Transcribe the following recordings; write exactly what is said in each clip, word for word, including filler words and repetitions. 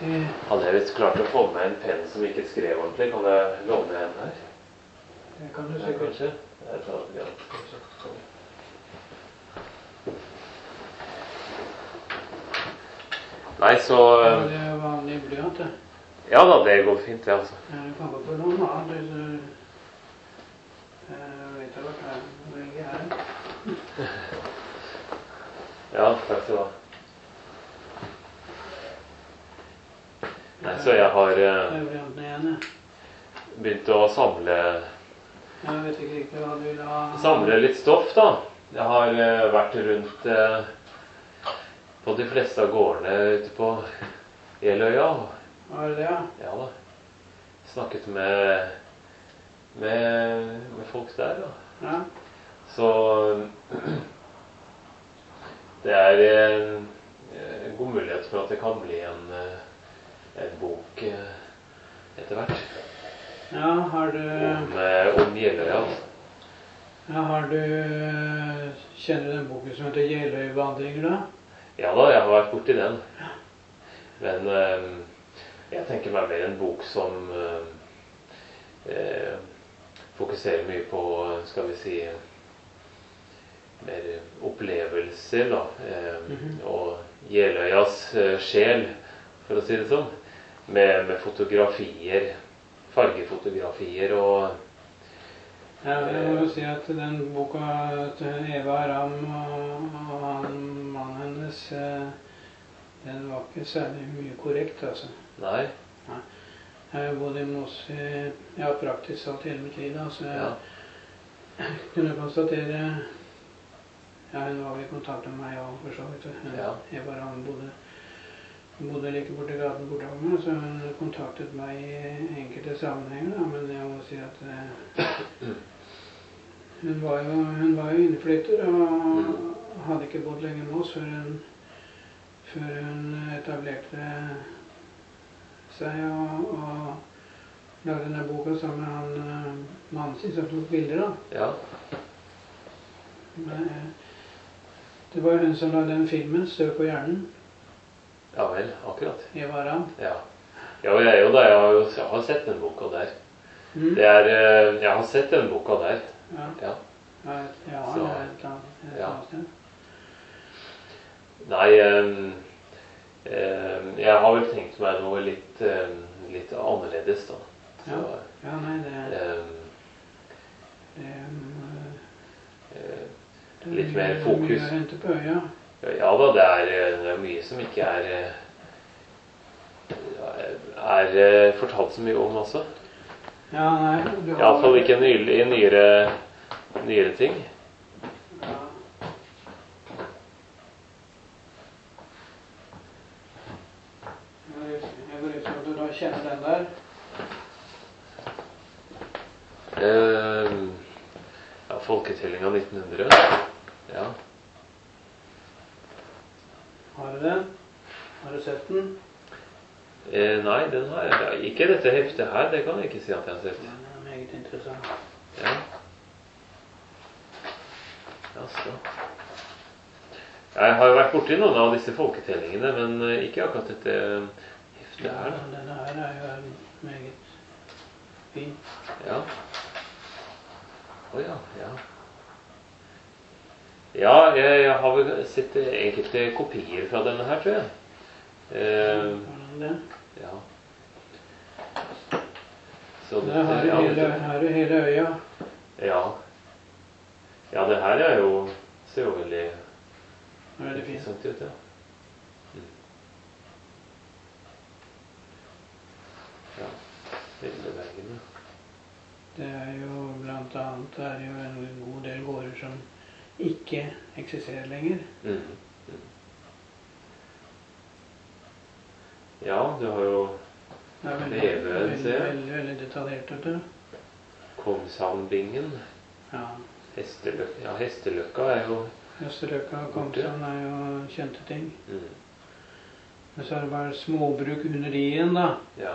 Eh, Hadde jeg visst klart å få med en penn som ikke skrev ordentlig, kan jeg låne en her? Det kan du Ja, sikkert. kanskje. Jeg tar det igjen. Nei, så Ja, det er vanlig blyant, det. Ja da, det går fint, det, altså. Ja, du kan gå på noen annet, hvis du eh, vet du hva det er, hvor lenge er det? Ja, takk skal du ha. Nei, så jeg har Det eh, er blyanten igjen, ja. begynt å samle, Jeg vet ikke riktig hva du vil ha. samle litt stoff, da. Jeg har eh, vært rundt eh, på de fleste av gårdene ute på Jeløya. Var det det, ja? Ja da. Snakket med, med, med folk der, da. Ja. Så det er en, en god mulighet for at det kan bli en, en bok eh, etter hvert. Ja, har du, Om, eh, om Jeløya. ja, har du, kjenner du den boken som heter Jeløyvandringer da? Ja da, jeg har vært borti den. Men eh, jeg tenker meg mer en bok som eh, eh, fokuserer mye på, skal vi si, mer opplevelser, da. Eh, Mhm. Og Jeløyas eh, sjel, for å si det sånn. Med, med fotografier, fargefotografier og Ja, jeg må jo si at den boka til Eva Ram og, og han, mannen hennes, eh, den var ikke særlig mye korrekt, altså. Nei. Jeg har bodd i Moss i, ja, praktisk talt hele mitt liv, da, så jeg Ja. kunne konstatere, ja, hun var i kontakt med meg også, for så vidt. Hun, Ja. Eva Ram bodde, bodde like borte i gaten borte av meg, så hun kontaktet meg i enkelte sammenhenger, da, men jeg må si at eh, hun var jo, hun var jo innflytter og hadde ikke bodd lenge med oss før hun, før hun etablerte seg og, og lagde denne boka sammen med han eh, mannen sin som tok bilder da. Ja. Men, eh, det var hun som lagde den filmen, Støv på hjernen, Ja vel, akkurat. Eva Ram. Ja. Ja, og jeg er jo da, jeg har jo jeg har sett den boka der. Mm. Det er, eh, jeg har sett den boka der. Ja, Ja. ja, ja, Så- det er et annet, et ja. annet sted. Nei, eh, eh, jeg har vel tenkt meg noe litt, eh, litt annerledes da. Så, Ja, nei, det, eh, det, eh, det Litt mer mye- fokus. Mye å hente på øya. ja da, det er, eh, det er mye som ikke er, eh, er eh, fortalt så mye om også. Ja, nei, du I alle fall ikke nylig, i nyere, nyere ting. Ja. Jeg går ut fra at du da kjenner den der. Eh, ja, Folketellinga nitten hundre. Ja. Har du den? Har du sett den? Eh, nei, den har jeg ikke. Dette heftet her, det kan jeg ikke si at jeg har sett. Den er meget interessant. Ja. Jaså. Jeg har jo vært borti noen av disse folketellingene, men eh, ikke akkurat dette heftet Ja, her, da. denne her er jo meget fin. Ja. Å ja, ja. Ja, jeg, jeg har vel sett eh, enkelte kopier fra denne her, tror jeg. Eh, Har du den? ja. Så Der har du ja, hele, dette- her er du hele øya. Ja. Ja, det her er jo, ser jo veldig Nå er det fint. interessant ut, ja. Mm. Ja, Lillebergen, ja. Det er jo blant annet det er jo en god del gårder som ikke eksisterer lenger. Mm. Mm. Ja, du har jo Det er veldig, Leve, veldig, ser jeg. veldig, veldig detaljert, vet du. Kongshavnbingen, Ja. Hesteløkka. Ja, Hesteløkka er jo Østerløkka og Kongshavn er jo kjente ting. mm. Men så er det bare småbruk under de igjen, da. Ja.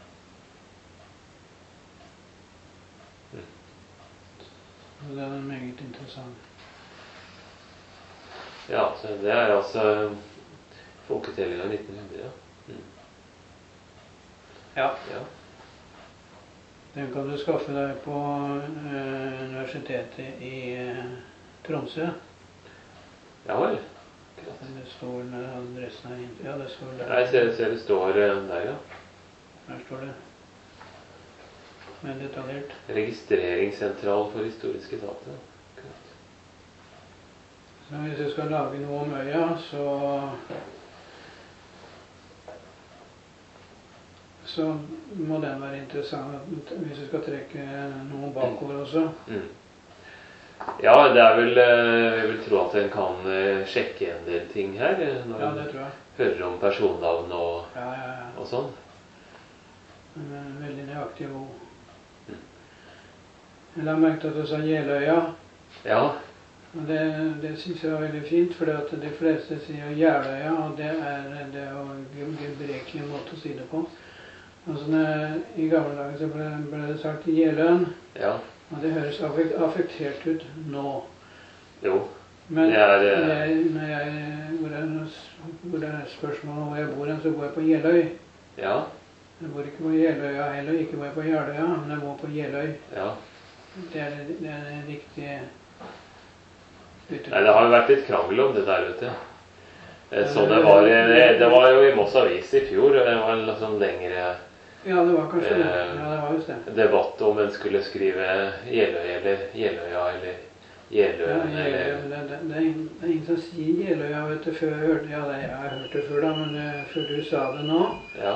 Og det er meget interessant. Ja, så det er altså folketellinga nitten hundre, ja. Mm. Ja. Ja. Den kan du skaffe deg på eh, universitetet i eh, Tromsø. Ja vel. Det står når adressen er inn. Ja, det står der. Jeg ser, ser det står eh, der, ja. Der står det. Mer detaljert. Registreringssentral for historiske data. Akkurat. Så hvis jeg skal lage noe om øya, så så må den være interessant hvis vi skal trekke noe bakover også. Mm. Ja, det er vel, jeg vil tro at en kan sjekke en del ting her, når Ja, det tror jeg. en hører om personnavn og, Ja, ja, ja. og sånn. Den er veldig nøyaktig og god. Jeg la merke til at du sa Jeløya. Ja, Og det, det synes jeg var veldig fint, for de fleste sier Jeløya, og det er, det er jo en gebrekelig måte å si det på. Altså, når, I gamle dager så ble, ble det sagt Jeløen, ja, og det høres affek- affektert ut nå. jo. Men Det er, eh, når jeg, når jeg, hvor, er, hvor det er spørsmål om hvor jeg bor hen, så bor jeg på Jeløy. Ja, Jeg bor ikke på Jeløya heller, ikke bor jeg på Jeløya, men jeg bor på Jeløy. ja. Det er det, det, er det riktige uttrykk. Nei, det har jo vært litt krangel om det der, vet du. Eh, Så det var, det, det var jo i Moss Avis i fjor, det var en sånn lengre Ja, det var kanskje det. eh, Ja, det var just det. debatt om en skulle skrive Jeløy eller Jeløya eller Ja, Jeløen Jeløya, eller det, det, det, er ingen, det er ingen som sier Jeløya, vet du, før jeg hørte Ja, det, jeg har hørt det før da, men eh, før du sa det nå. Ja.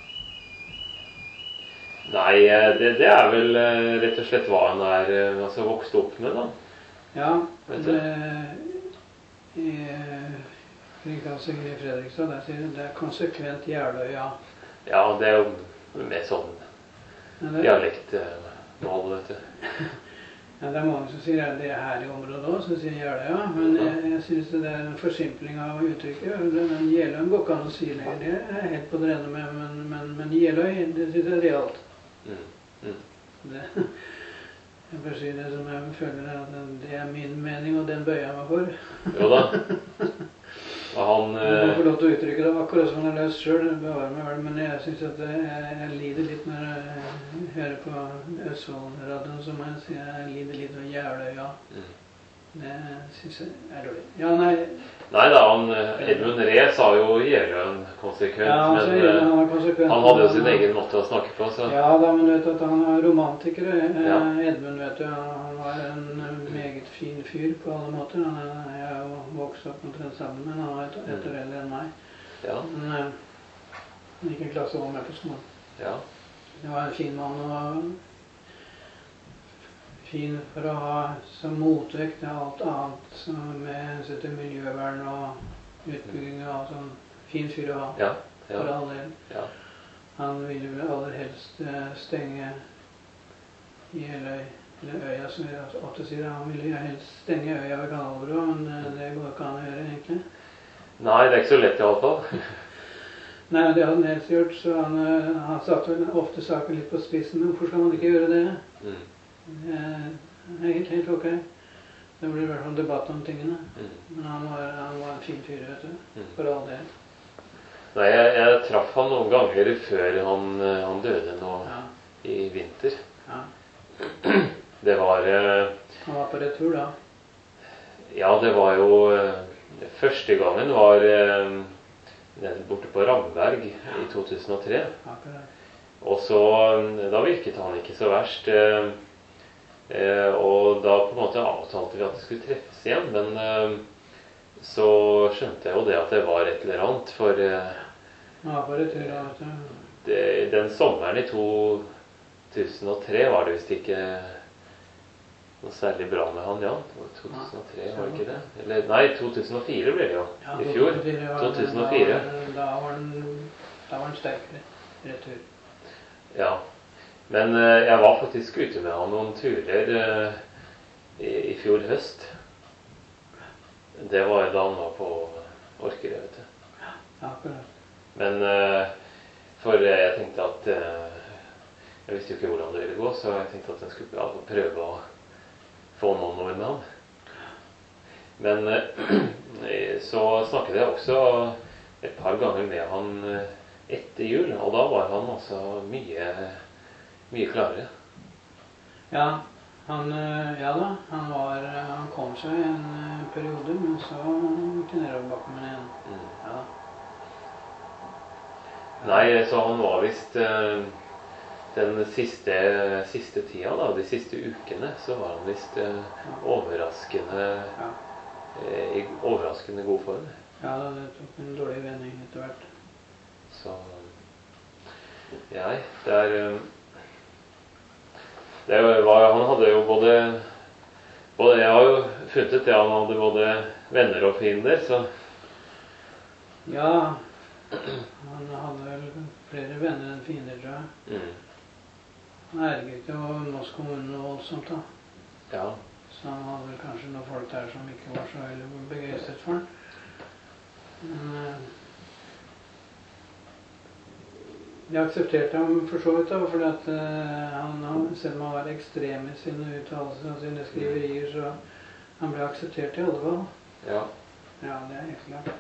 Nei, eh, det, det er vel eh, rett og slett hva han er eh, altså vokst opp med, da. Ja, Vet du? det i Kringkasting i Fredrikstad, der sier de det er konsekvent Jeløya. Ja, det er jo mer sånn Men det, dialektmål, vet du. ja, det er mange som sier det er her i området også, som sier Jeløya, men Ja. jeg, jeg synes det er en forsimpling av uttrykket. Den Jeløyen går ikke an å si lenger, det er jeg helt på det rene med, men, men, men Jeløy, det synes jeg er realt. Mm. Mm. Det, jeg bør si det som jeg føler at det er min mening, og den bøyer jeg meg for. Jo da. Og han Jeg må få eh, lov til å uttrykke det akkurat som han har løst selv, men jeg synes at jeg, jeg lider litt når jeg hører på Østfold-radioen, som jeg sier, jeg lider litt av Jeløya. mm. Det synes jeg er dårlig. Ja, nei, Nei da, han, eh, Edmund Ree sa jo Jeløen konsekvent, ja, altså, men eh, han, er konsekvent. han hadde jo sin egen måte å snakke på, så Ja da, men du vet at han er romantiker. eh, Ja. Edmund, vet du, han var en meget fin fyr på alle måter. Han er, jeg er jo vokst opp omtrent sammen, men han var et, et år eldre enn meg. ja, Men eh, han gikk en klasse over meg på skolen. ja, Det var en fin mann, og fin for å ha som motvekt til alt annet som med hensyn til miljøvern og utbygging og sånn. Fin fyr å ha, ja, for ja, all del. ja. Han ville vel aller helst eh, stenge Jeløy, eller øya som vi ofte sier. Han ville jo helst stenge øya ved Kanalbrua, men eh, det går ikke an å gjøre egentlig. Nei, det er ikke så lett i alle fall. Nei, det hadde han helst gjort, så han, eh, han satte vel ofte saken litt på spissen. Men hvorfor skal man ikke gjøre det? Mm. Det er helt, helt ok. Det blir i hvert fall debatt om tingene. Mm. Men han var, han var en fin fyr, vet du. Mm. For all del. Nei, jeg, jeg traff han noen ganger før han, eh, han døde nå Ja, i vinter. ja. Det var eh, Han var på retur da. Ja, det var jo eh, første gangen var eh, nede borte på Ramberg i to tusen og tre. Akkurat. Og så, eh, da virket han ikke så verst. eh, eh, Og da på en måte avtalte vi at vi skulle treffes igjen. Men eh, så skjønte jeg jo det at det var et eller annet. For eh, Han var på retur da, vet du. det, den sommeren i to tusen og tre var det visst ikke noe særlig bra med han, ja. to tusen og tre, var det ikke det? Eller, nei, to tusen og fire ble det jo. Ja, I fjor. var- to tusen og fire. Da, da var han, da var han sterkere. Retur. Ja. Men eh, jeg var faktisk ute med han noen turer eh, i, i fjor høst. Det var da han var på Orkerøy, vet du. Akkurat. Men eh, for jeg tenkte at eh, jeg visste jo ikke hvordan det ville gå, så jeg tenkte at jeg skulle ja, prøve å få noen ord med han. Men eh, så snakket jeg også et par ganger med han eh, etter jul, og da var han altså mye, mye klarere. Ja, han, eh, ja da, han, var, eh, han kom seg en eh, periode, men så gikk det nedover bakken med igjen. Mm. Ja. Nei, så han var visst eh, den siste, siste tida, da, de siste ukene, så var han visst eh, overraskende, Ja. eh, i overraskende god form. Ja, det tok en dårlig vending etter hvert. Så jeg, det er eh, det var, han hadde jo både, både jeg har jo funnet ut det, han hadde både venner og fiender, så Ja, han hadde vel flere venner enn fiender, tror jeg. mm. Han erget jo Moss kommune noe voldsomt, da. Ja. Så han hadde vel kanskje noen folk der som ikke var så veldig begeistret for han. Men eh, jeg aksepterte ham for så vidt, da, fordi at eh, han, han, selv om han var ekstrem i sine uttalelser og sine skriverier, så han ble akseptert i alle fall. Ja. Ja, det er helt klart.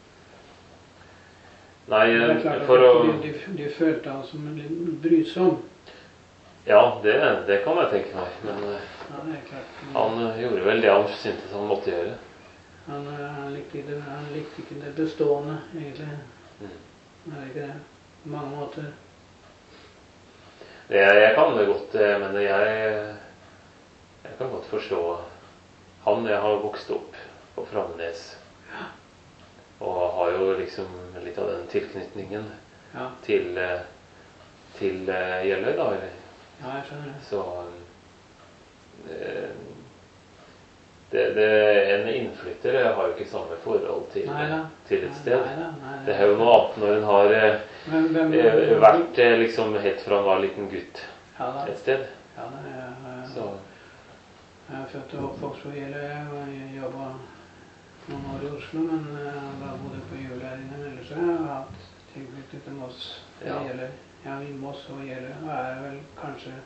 Nei, Det er klart at for å de, de, de følte han som en litt brysom. Ja, det, det kan jeg tenke meg, men eh, Ja, det er klart. han eh, gjorde vel det han syntes han måtte gjøre. Han, eh, han, likte, ikke det, han likte ikke det bestående, egentlig. Mm. Det er ikke det. På mange måter. Det, jeg kan det godt, eh, men jeg, jeg kan godt forstå han. Jeg har vokst opp på Framnes, og har jo liksom litt av den tilknytningen Ja, til, eh, til eh, Jeløy, da, eller? ja jeg skjønner det. Så eh, det, det, en innflytter har jo ikke samme forhold til, Neida. til et sted. Neida, neida. Det er jo noe annet når en har eh, Men hvem, eh, vært eh, liksom helt fra han var liten gutt Ja da. et sted. Ja da, jeg, jeg, Så jeg er født og oppvokst på Jeløy, og jeg jobbet noen år i Oslo, men jeg bare bodde på Juløyene, men ellers har jeg hatt tilknytning til Moss og Ja. Jeløy. Ja, i Moss og Jeløy, og er vel kanskje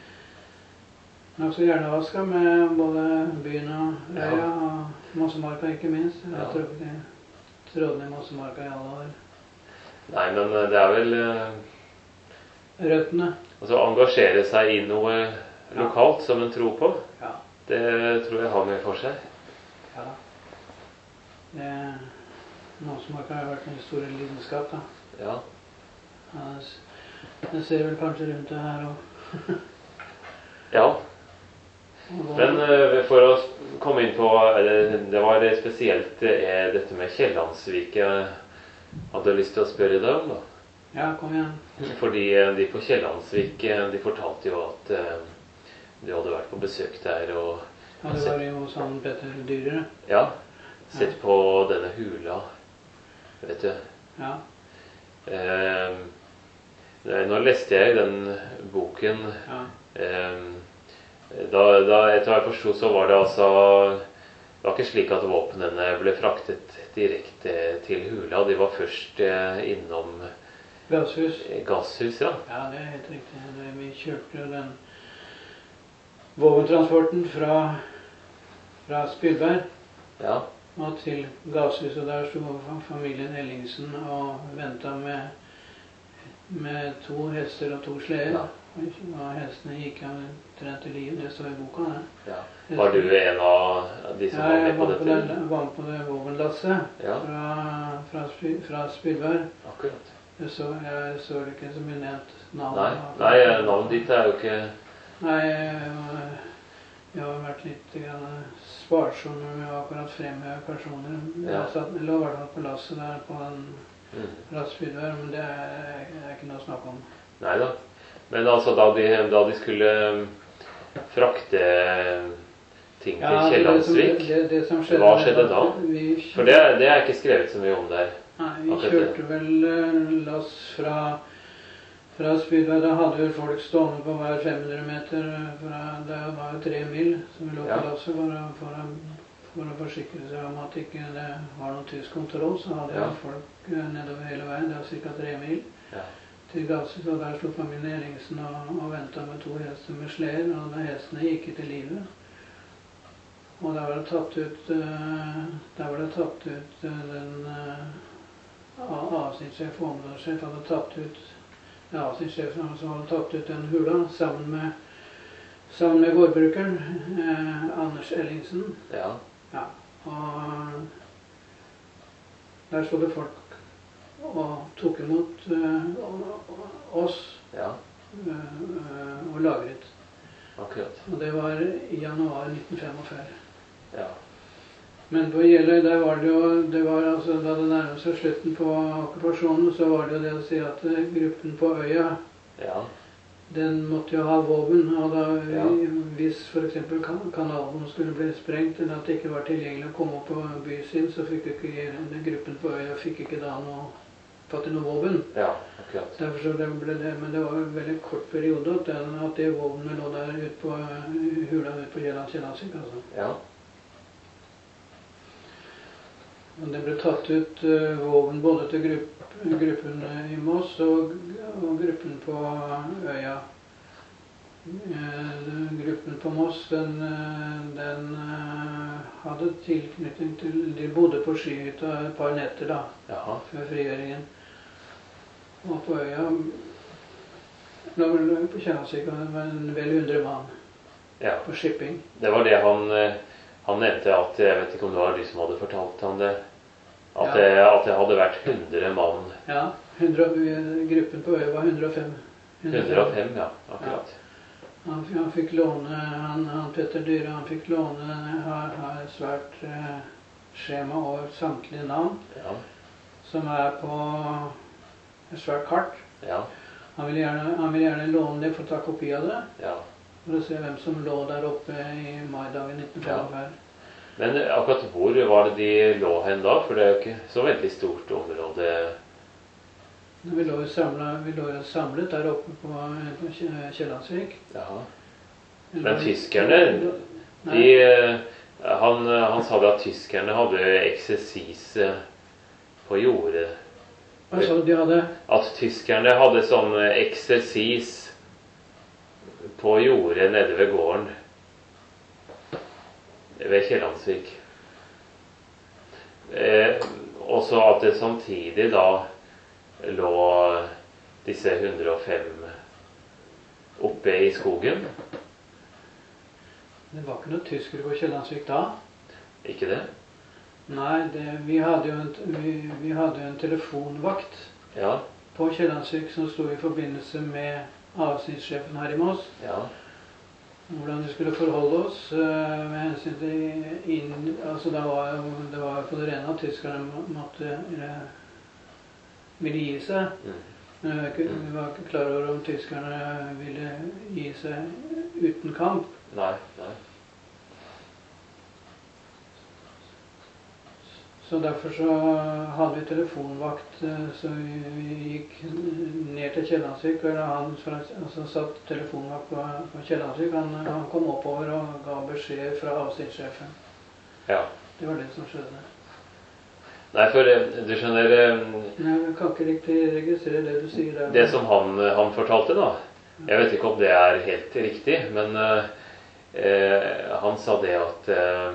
nokså hjernevasket med både byen og øya, Ja. og Mossemarka ikke minst. Jeg har Ja. trukket i trådene i Mossemarka i alle år. Nei, men eh, det er vel eh, Røttene. altså engasjere seg i noe lokalt som en tror på, Ja. det tror jeg har mye for seg. Ja da. Det, Mossemarka har vært en stor lidenskap, da. Ja. Ja, jeg ser vel kanskje rundt det her og, Ja. og Men eh, for å komme inn på eh, det var det spesielt eh, dette med Kiellandsvik jeg hadde lyst til å spørre deg om, da. Ja, kom igjen. Fordi eh, de på Kiellandsvik eh, de fortalte jo at eh, du hadde vært på besøk der og Ja, det var jo sånn Petter Dyrere. ja, sett på denne hula, vet du. Ja. Eh, nå leste jeg i den boken Ja. eh, da, da etter hva jeg forsto, så var det altså det var ikke slik at våpnene ble fraktet direkte til hula. De var først eh, innom Gasshus. gasshus, ja. Ja, det er helt riktig. Det, vi kjørte jo den våpentransporten fra, fra Spydberg Ja, og til Gasshus, og der sto familien Ellingsen og ventet med, med to hester og to sleder. Ja. Og hestene gikk omtrent til liv. Det står i boka, det. ja. Var du en av de som Ja, var jeg med på var på dette? det, var på det våpenlasset Ja, fra, fra, Spy- fra Spydberg. akkurat. Jeg så, jeg så det ikke som nevnt navn. Nei, nei, navnet ditt er jo ikke Nei, jeg, var- jeg har vært litt grann sparsom med å akkurat fremheve personer. Ja. Jeg satt, lå i hvert fall på lasset der på en mm. lastbilvær, men det er, er ikke noe å snakke om. Nei da. Men altså, da de, da de skulle um, frakte ting til Ja, det, som, Kiellandsvik, det, det som skjedde, hva skjedde da? Vi, For det, det er ikke skrevet så mye om der. nei, vi akkurat det. kjørte vel eh, lass fra, fra Spydberg. Da hadde vi folk stående på hver fem hundre meter. Fra, det var jo tre mil som vi lå Ja. på lasset for, å- for, å- for å forsikre seg om at ikke det var noen tysk kontroll. Så hadde Ja. vi folk eh, nedover hele veien. Det var ca. tre mil Ja. til Gasshus, og der sto familien Ellingsen og, og ventet med to hester med sleder, og da hestene gikk til livet. Og der var det tatt ut, eh, der var det tatt ut eh, den, eh, avsnittssjef og områdesjef hadde tatt ut avsnittssjefen som hadde tatt ut den hula sammen med, sammen med gårdbrukeren, eh, Anders Ellingsen. Ja. Ja. Og der stod det folk og tok imot eh, oss Ja. eh, og lagret. Akkurat. Og det var i januar nitten femogfyrre. Ja. Men på Jeløy, der var det jo, det var altså, da det nærmet seg slutten på okkupasjonen, så var det jo det å si at eh, gruppen på øya, Ja. den måtte jo ha våpen. Og da, Ja. hvis for eksempel kan, kanalen skulle bli sprengt, eller at det ikke var tilgjengelig å komme opp på bysiden, så fikk ikke den gruppen på øya fikk ikke da noe, fatt i noe våpen. Ja, akkurat. Derfor så det ble det, men det var en veldig kort periode at, den, at det våpenet lå der ute på eh, hula ute på Kiellandsvik, altså. Ja. Og det ble tatt ut uh, våpen både til grupp, gruppen i Moss og, og gruppen på øya. Uh, gruppen på Moss, den, uh, den uh, hadde tilknytning til, de bodde på skyhytta et par netter da, Jaha. før frigjøringen. Og på øya, da var det på Kiellandsvik, det var en vel hundre mann Ja. på shipping. Det var det han, eh, han nevnte at, jeg vet ikke om det var de som hadde fortalt han det, at, Ja. det, at det hadde vært hundre mann. Ja, hundre, gruppen på øya var hundre og fem. hundre og fem, ja, akkurat. Han, han fikk låne, han, han Petter Dyre, han fikk låne, har, har et svært eh, skjema over samtlige navn, Ja. som er på et svært kart. Ja. Han vil gjerne, han vil gjerne låne det for å ta kopi av det, Ja. for å se hvem som lå der oppe i maidagen nitten femtifem. Men akkurat hvor var det de lå hen da? For det er jo ikke så veldig stort område. Vi lå jo samlet, vi lå jo samlet der oppe på, på Kiellandsvik. Jaha. Men tyskerne, Nei. de, han, han sa det at tyskerne hadde eksersis på jordet. Hva sa du de hadde? At tyskerne hadde sånn eksersis på jordet nede ved gården. Ved Kiellandsvik. Eh, også at det samtidig da lå disse hundre og fem oppe i skogen. Det var ikke noe tyskere på Kiellandsvik da. Ikke det? Nei, det, vi, hadde jo en, vi, vi hadde jo en telefonvakt Ja. på Kiellandsvik som sto i forbindelse med avsnittssjefen her i Moss. Ja. Hvordan vi skulle forholde oss uh, med hensyn til inn, altså da var jo, det var på det rene at tyskerne må- måtte, eller, ville gi seg. Mm. Men vi var, ikke, vi var ikke klar over om tyskerne ville gi seg uten kamp. Nei. Nei. Så derfor så hadde vi telefonvakt, eh, så vi, vi gikk ned til Kiellandsvik, og han fra- altså, satt telefonvakt på, på Kiellandsvik, han, han kom oppover og ga beskjed fra avsnittssjefen. Ja. Det var det som skjedde. Nei, for eh, du skjønner eh, Men jeg kan ikke riktig registrere det du sier der. det som han, han fortalte da. Jeg vet ikke om det er helt riktig, men eh, eh, han sa det at eh,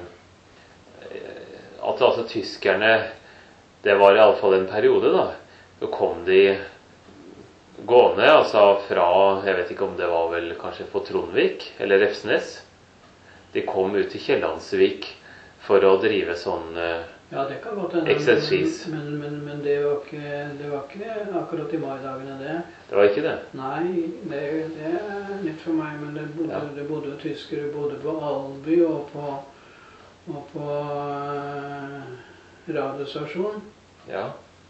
at altså tyskerne, det var i alle fall en periode da, så kom de gående, altså fra, jeg vet ikke om det var vel kanskje på Trondvik, eller Refsnes. De kom ut til Kiellandsvik for å drive sånn eh, Ja, det kan godt hende. Exercise. Men, men, men det, var ikke, det var ikke akkurat i maidagene det. Det var ikke det? Nei, det, det er nytt for meg, men det bodde, Ja. det bodde jo tyskere både på Alby og på og på uh, radiostasjonen. Ja.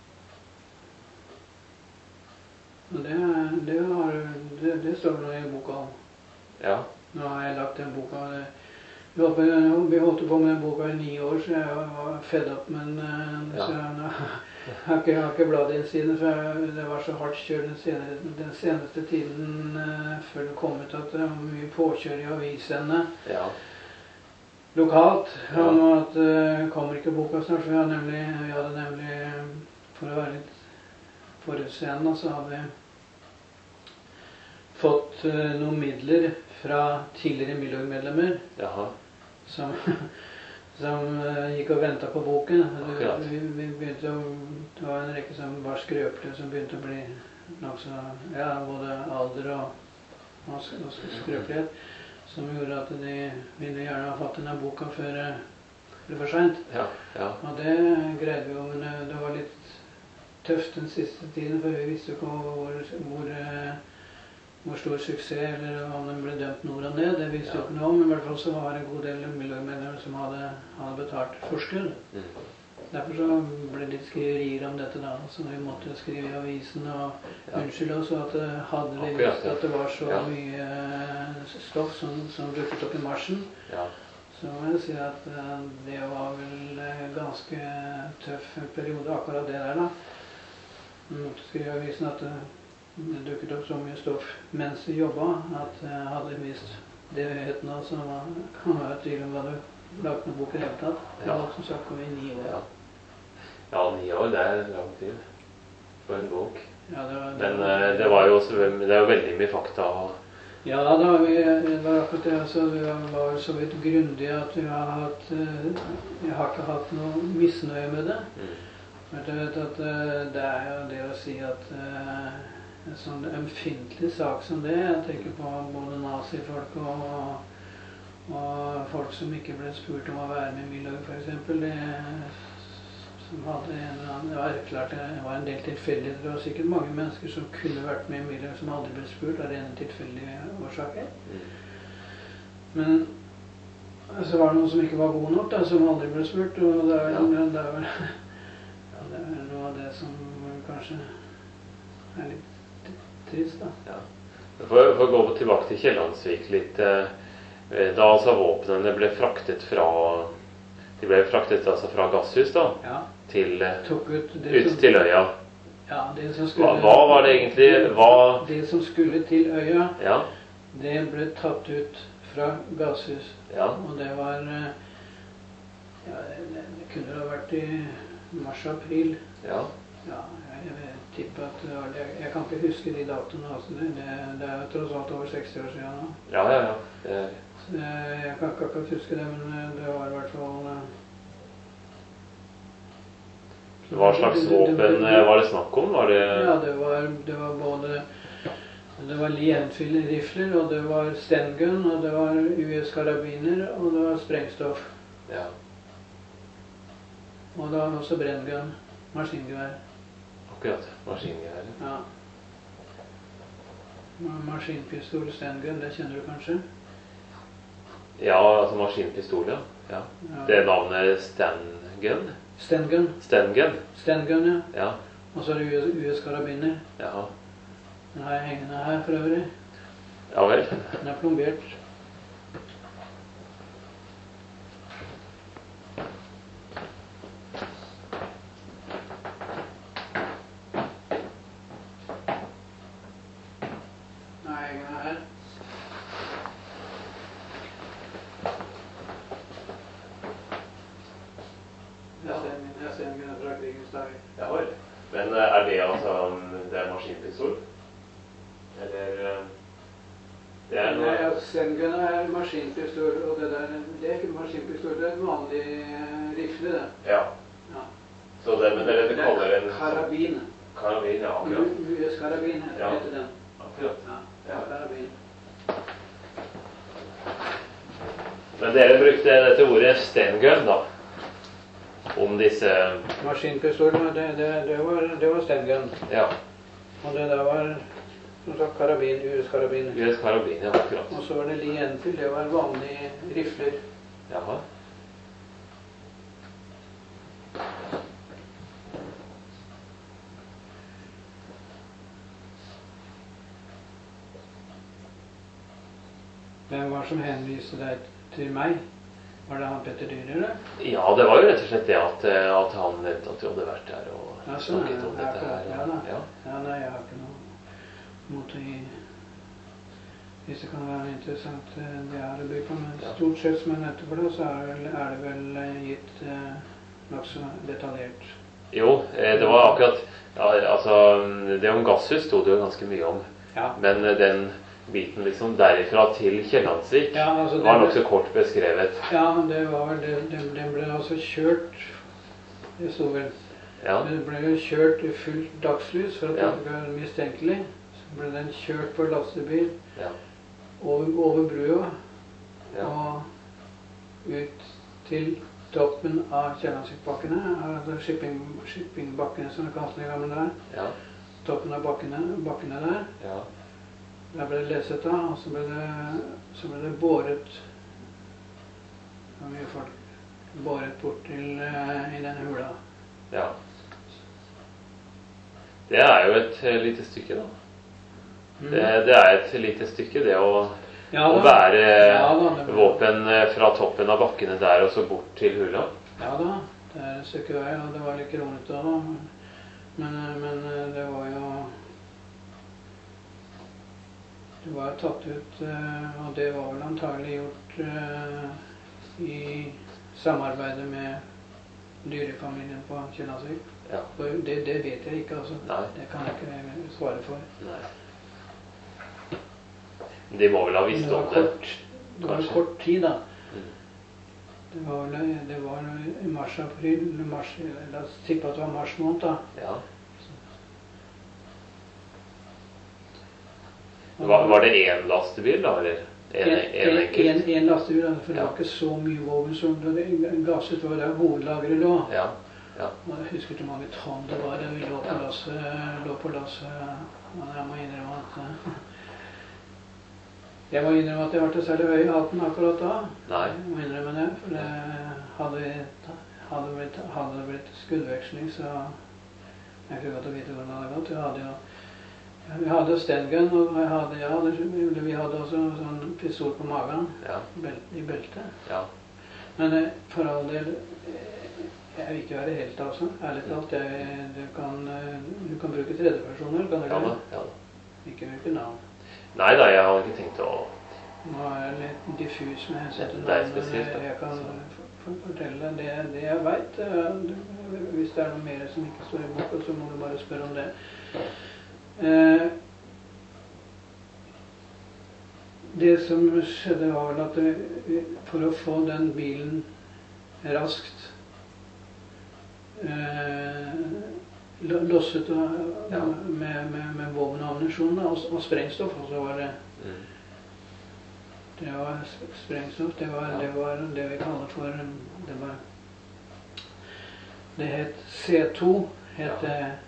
Og det, det, har, det, det står det i boka om. Ja. Nå har jeg lagt den boka. Vi holdt, på, vi holdt på med den boka i ni år, så jeg var fedd opp, men uh, Ja. så jeg, jeg, har ikke, jeg har ikke bladd inn siden, for jeg, det var så hardt kjør den, senere, den seneste tiden uh, før det kom ut at det var mye påkjør i avisene. Ja. Lokalt. Ja. Om at uh, kommer ikke boka snart, for vi hadde nemlig, vi hadde nemlig for å være litt forutseende, så hadde vi fått uh, noen midler fra tidligere Milorg-medlemmer Jaha. som, som eh, gikk og ventet på boken. Akkurat. Vi, vi begynte å, det var en rekke som var skrøpelige, som begynte å bli nok så, ja, både alder og, og sk- og sk- skrøpelighet, som gjorde at de ville gjerne ha fått denne boka før eh, det var for sent. Ja, ja. Og det greide vi jo, men eh, det var litt tøft den siste tiden, for vi visste jo ikke hvor, hvor, eh, hvor stor suksess, eller om den ble dømt nord og ned, det visste vi Ja. ikke noe om, men i hvert fall så var det en god del miljømedlemmer som hadde, hadde betalt forskudd. Mm. Derfor så ble det litt skriverier om dette da, så vi måtte skrive i avisen og Ja. unnskylde oss, og at det hadde vi Akkurat, visst ja. at det var så Ja. mye eh, stoff som, som dukket opp i marsjen, Ja. så må jeg si at eh, det var vel eh, ganske tøff periode, akkurat det der da. Vi måtte skrive i avisen at det, det dukket opp så mye stoff mens vi jobbet, at jeg hadde visst det het nå, så man kan være i tvil om hva du lagde noen bok i hele tatt. Det Ja. var som sagt kom i ni år. Ja. Ja, ni år, det er lang tid for en bok. Ja, det var, Men eh, det var jo også, det er jo veldig mye fakta. og- Ja, da var vi, det var akkurat det, altså, vi var så vidt grundige at vi har hatt, eh, jeg har ikke hatt noe misnøye med det. Mm. Men jeg vet at eh, det er jo det å si at eh, en sånn ømfintlig sak som det, jeg tenker på både nazifolk og, og folk som ikke ble spurt om å være med i Milorg for eksempel, det, som hadde en eller annen, det var klart det var en del tilfeldigheter, det var sikkert mange mennesker som kunne vært med i Milorg som aldri ble spurt av rene tilfeldige årsaker. Mm. Men så var det noen som ikke var gode nok, da, som aldri ble spurt, og det er, Ja. det er vel ja, det er vel noe av det som kanskje er litt trist, da. Ja. For, for å gå tilbake til Kiellandsvik litt, eh, da altså våpnene ble fraktet fra, de ble fraktet altså fra gasshus da, Ja, til, eh, tok ut det ut som, til øya. ja, det som Hva, skulle, hva var det egentlig, hva, det som skulle til øya, ja, det ble tatt ut fra gasshus. ja, Og det var, eh, ja, det, det kunne ha vært i mars-april. ja, Ja, jeg, jeg vil tippe at det var det. Jeg kan ikke huske de datoene, altså det, det, det er tross alt over seksti år siden nå. ja, ja, ja. Det, Så jeg, jeg kan ikke akkurat huske det, men eh, det var i hvert fall eh, hva slags våpen eh, var det snakk om? Var det, Ja, det var, det var både det var Lee Enfield-rifler, og det var Stengun, og det var U S-karabiner, og det var sprengstoff. ja, Og det var også brenngun, maskingevær. akkurat, maskingevær. Ja. Ma- Maskinpistol, Stengun, det kjenner du kanskje? Ja, altså maskinpistol, ja. ja. Ja. Det er navnet Stangun? Stengun. Stengun, Stengun, ja. ja, Og så er det U S-karabiner. ja. Den har jeg hengende her for øvrig. Ja vel. Den er plombert. Den er hengende her. Jeg ser min, jeg ser min fra krigens dager. Ja vel. Men eh, er det altså um, det er maskinpistol? Eller eh, det er Nei, noe altså, Stengun er maskinpistol, og det der, det er ikke maskinpistol, det er en vanlig eh, rifle, det. Ja. Ja. Så det, men det er det du kaller en karabin. karabin, ja, akkurat. U S-karabin Ja. heter den. akkurat. Ja, Ja. karabin. Men dere brukte dette ordet stengun, da. Om disse Maskinpistolen, det, det, det var, det var Stengun. Ja. Og det der var som sagt karabin, U S-karabin. U S karabin, ja, akkurat. Og så var det Lee Enfield, det var vanlige rifler. Jaha. Hvem var det som henviste deg til meg? Var det han Petter Dyhre, eller? Ja, det var jo rett og slett det at, eh, at han nevnte at du hadde vært der og Ja, sånn, snakket om ja, dette ja, her. ja, da. Ja. Ja, nei, jeg har ikke noe mot å gi hvis det kan være interessant eh, det er å by på, men Ja. stort sett som jeg nevnte for det, så er det vel, er det vel eh, gitt eh, nokså detaljert. Jo, eh, det var akkurat ja, altså, det om gasshus sto det jo ganske mye om. Ja. Men eh, den biten liksom derifra til Kiellandsvik Ja, altså det var ble- nokså kort beskrevet. Ja, det var vel det. Den, den ble altså kjørt. Det sto vel. Ja, Den ble jo kjørt i fullt dagslys for at Ja. det ikke var mistenkelig. Så ble den kjørt på lastebil ja, over, over brua ja, og ut til toppen av Kiellandsvikbakkene, altså shipping, shippingbakkene som det kalles i gamle der. ja, Toppen av bakkene, bakkene der. ja, Der ble det leset av, og så ble det, så ble det båret. Det var mye folk båret bort til eh, i denne hula. ja. Det er jo et eh, lite stykke, da. Mm. Det, det er et lite stykke, det å, Ja å da. bære Ja da, det- våpen eh, fra toppen av bakkene der og så bort til hula. Ja da, det er et stykke vei, og det var litt kronete da. Men, eh, men eh, det var jo Det var tatt ut, eh, og det var vel antagelig gjort eh, i samarbeidet med dyrefamilien på Kiellandsvik. Ja. Og Det, det vet jeg ikke, altså. Nei. Det kan jeg ikke svare for. Nei. De må vel ha Men visst det var om det. kort, det var kanskje. kort tid, da. Mm. Det var, vel- det var i mars-april, mars, la oss tippe at det var mars måned, da. Ja. Var, var det én lastebil, da? Eller en, en En, enkelt? en, en lastebil, altså, for det Ja. var ikke så mye våpen som det gasset var der hovedlageret lå. Ja. Ja. Og jeg husker ikke hvor mange tonn det var. Vi lå på Ja. lasset, lå på lasset, og jeg må innrømme at eh, jeg må innrømme at jeg var ikke særlig høy i hatten akkurat da. Nei. Jeg må innrømme det, for det hadde, vi- hadde, det blitt, hadde det blitt skuddveksling, så jeg kunne godt vite hvordan det hadde gått. Jeg hadde jo vi hadde stengun, og jeg hadde, ja, det, vi hadde også sånn pistol på magen Ja. bel- i beltet. Ja. Men eh, for all del, eh, jeg vil ikke være helt altså, ærlig talt. Jeg, du, kan, eh, du kan bruke tredjepersoner, kan du Ja ikke? da. Ja da. Ikke bruke navn. Nei da, jeg hadde ikke tenkt å Nå er jeg litt diffus med hensyn til Det er navn, men spesielt, jeg, da. jeg kan f- f- fortelle det, det jeg vet. eh, Hvis det er noe mer som ikke står i boka, så må du bare spørre om det. Eh, det som skjedde var vel at vi, for å få den bilen raskt eh, lo- losset og, Ja. med, med, med våpen og ammunisjon da, og, og sprengstoff, og så var det mm. det var sp- sprengstoff. Det var, Ja. det var det vi kaller for um, Det var Det het C to. Het Ja. det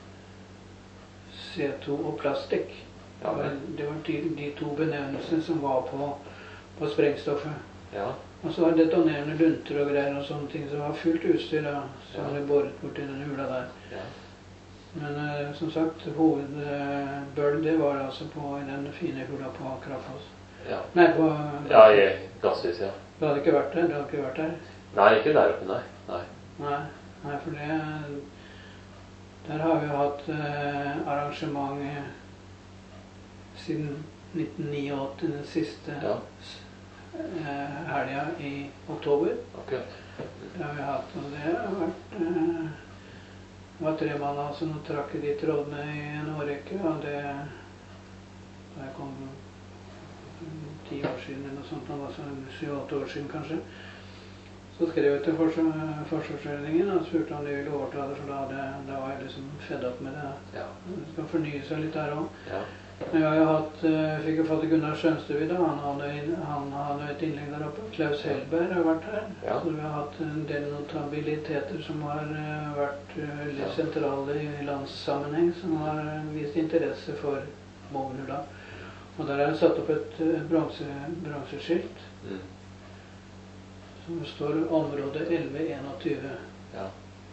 C to og plastikk. Ja, Det var, men- det var de, de to benevnelsene som var på, på sprengstoffet. Ja. Og så var det detonerende lunter og greier og sånne ting som var fullt utstyr da, som Ja. ble båret borti den hula der. Ja. Men eh, som sagt, hovedbøl det var altså på i den fine hula på Kraftfoss. Ja. Nei, på Ja, i gasshuset, ja. Du hadde ikke vært der? Du hadde ikke vært der? Nei, ikke der oppe, nei. Nei. Nei, nei for det Der har vi jo hatt eh, arrangement eh, siden nitten åttioni, den siste Ja. eh, helga i oktober. Akkurat. Det har vi hatt, og det har vært eh, det var tre mann altså, som trakk i de trådene i en årrekke, og det da jeg kom for ti år siden eller noe sånt, altså syv-åtte år siden kanskje. Så skrev jeg til Forsvar- Forsvarsforeningen og spurte om de ville overta det, for da, hadde, da var jeg liksom fedd opp med det. Ja. Det skal fornye seg litt der òg. Ja. Men jeg har jo hatt, eh, fikk jo fatt i Gunnar Skjønstøvi da, han hadde, inn- han hadde et innlegg der oppe. Klaus Helberg har vært her. Ja. Så vi har hatt en del notabiliteter som har eh, vært eh, veldig Ja. sentrale i landssammenheng, som har eh, vist interesse for Mogenhula. Og der er det satt opp et eh, bronse, bronseskilt Mm. som det står område elleve enogtyve. Ja.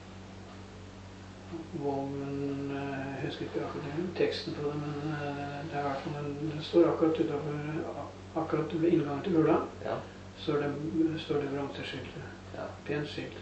Vågen, eh, jeg husker ikke akkurat teksten på det, men eh, det er i hvert fall en, det står akkurat utenfor, akkurat ved inngangen til hula, Ja. så det, står det bronseskiltet. Ja. Pent skilt.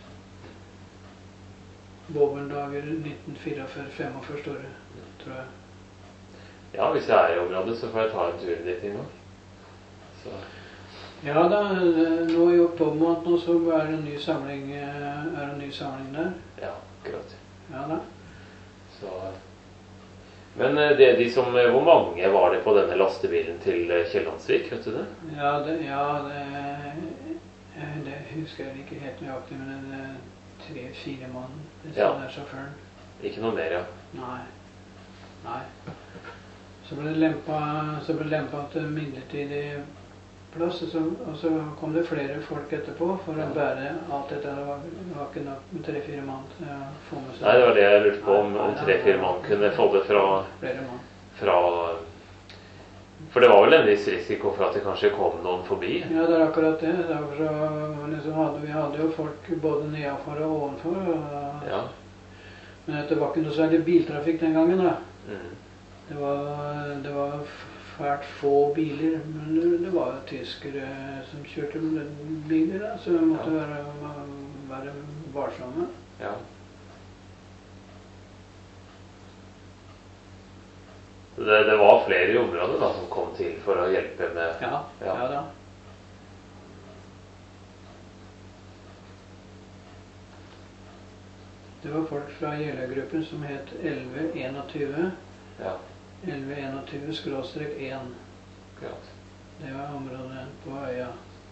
Vågendager nitten fireogfyrre femogfyrre står det, tror jeg. Ja, hvis jeg er i området, så får jeg ta en tur dit en gang. Så Ja da, eh, nå i oktober måned nå, så er det en ny samling, eh, er det en ny samling der. ja, akkurat. Ja da. Så Men eh, det, de som, eh, hvor mange var det på denne lastebilen til eh, Kiellandsvik, vet du det? Ja, det, ja det, eh, det husker jeg ikke helt nøyaktig, men det er tre-fire mann. Det Ja. er sjåføren. Ikke noe mer, ja. Nei. Nei. Så ble det lempa, så ble det lempa til midlertidig plass, og så, og så kom det flere folk etterpå for å bære alt dette. Det var, det var ikke nok med tre-fire mann til å få med seg. Nei, det var det jeg lurte på, om, Nei, om nei, nei, tre-fire nei. mann kunne få det fra, Flere mann. fra For det var vel en viss risiko for at det kanskje kom noen forbi? Ja, det er akkurat det. Derfor så liksom hadde, vi hadde jo folk både nedenfor og ovenfor. Og, Ja. Men det var ikke noe særlig biltrafikk den gangen, da. Mm. Det var, det var fælt få biler, men det, det var jo tyskere som kjørte biler, da, så vi måtte Ja. være, være varsomme. Ja. Det, det var flere i området da som kom til for å hjelpe med Ja, Ja. ja da. Det var folk fra Jeløya-gruppen som het elleve tjueen. Ja, elleve tjueen skråstrek én. akkurat. Det var området på øya.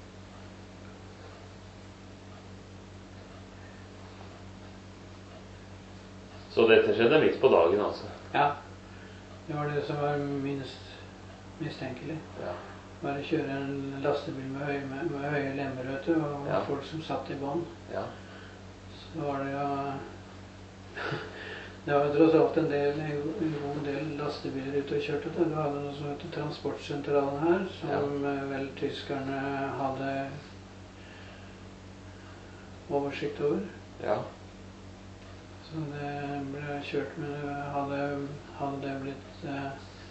Så dette skjedde midt på dagen, altså? Ja, det var det som var minst mistenkelig. Ja. Bare kjøre en lastebil med høye, med, med høye lemmer, vet du, og Ja. folk som satt i bånd. Ja. Så var det jo det var tross alt en, del, en god del lastebiler ute og kjørte. Det. Du hadde noe som heter Transportsentralen her, som Ja. eh, vel tyskerne hadde oversikt over. Ja. Så det ble kjørt, men det hadde, hadde det blitt eh,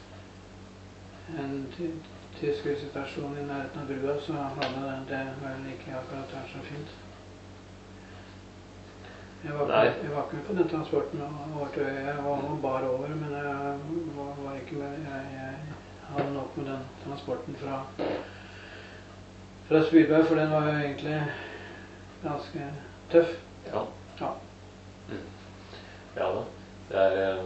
en ty tysk visitasjon i nærheten av brua, så hadde det, det vel ikke akkurat vært så fint. Jeg var, Nei. ikke, jeg var ikke med på den transporten over til øya. Jeg var bare over, men jeg var, var ikke med. Jeg, jeg hadde nok med den transporten fra, fra Spydberg, for den var jo egentlig ganske tøff. Ja. Ja. Mm. Ja da. Det er eh,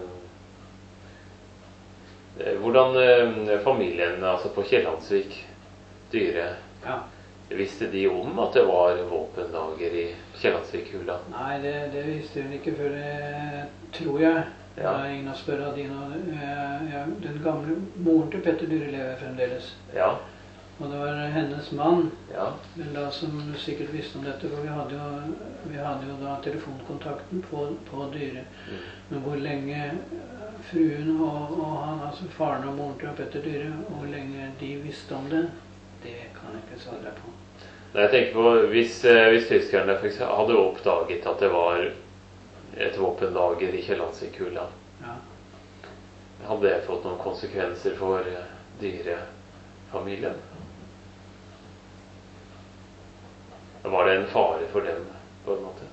eh, Hvordan eh, familien altså på Kiellandsvik, Dyre, Ja. visste de om at det var våpenlager i Kiellandsvik-hula? Nei, det, det visste hun ikke før, jeg, tror jeg. Ja. Det er ingen å spørre av dine. Jeg, jeg, den gamle moren til Petter Dyre lever fremdeles. Ja. Og det var hennes mann Ja. vel da som sikkert visste om dette, for vi hadde jo, vi hadde jo da telefonkontakten på, på Dyre. Mm. Men hvor lenge fruen og, og han, altså faren og moren til Petter Dyre, og hvor lenge de visste om det, det kan jeg ikke svare på. Nei, jeg tenker på, Hvis, eh, hvis tyskerne for eksempel hadde oppdaget at det var et våpenlager i Kiellandsvik-hula, Ja. hadde det fått noen konsekvenser for eh, Dyre-familien? Var det en fare for dem, på en måte?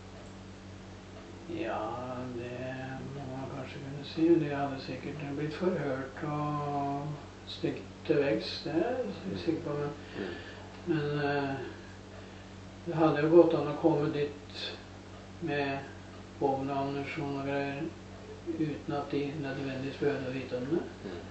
Ja, det må man kanskje kunne si. De hadde sikkert blitt forhørt og stikt til veggs, det er jeg sikker på. Men, Mm. men eh, det hadde jo gått an å komme dit med våpen og ammunisjon og greier uten at de nødvendigvis behøvde å vite om det. Mm.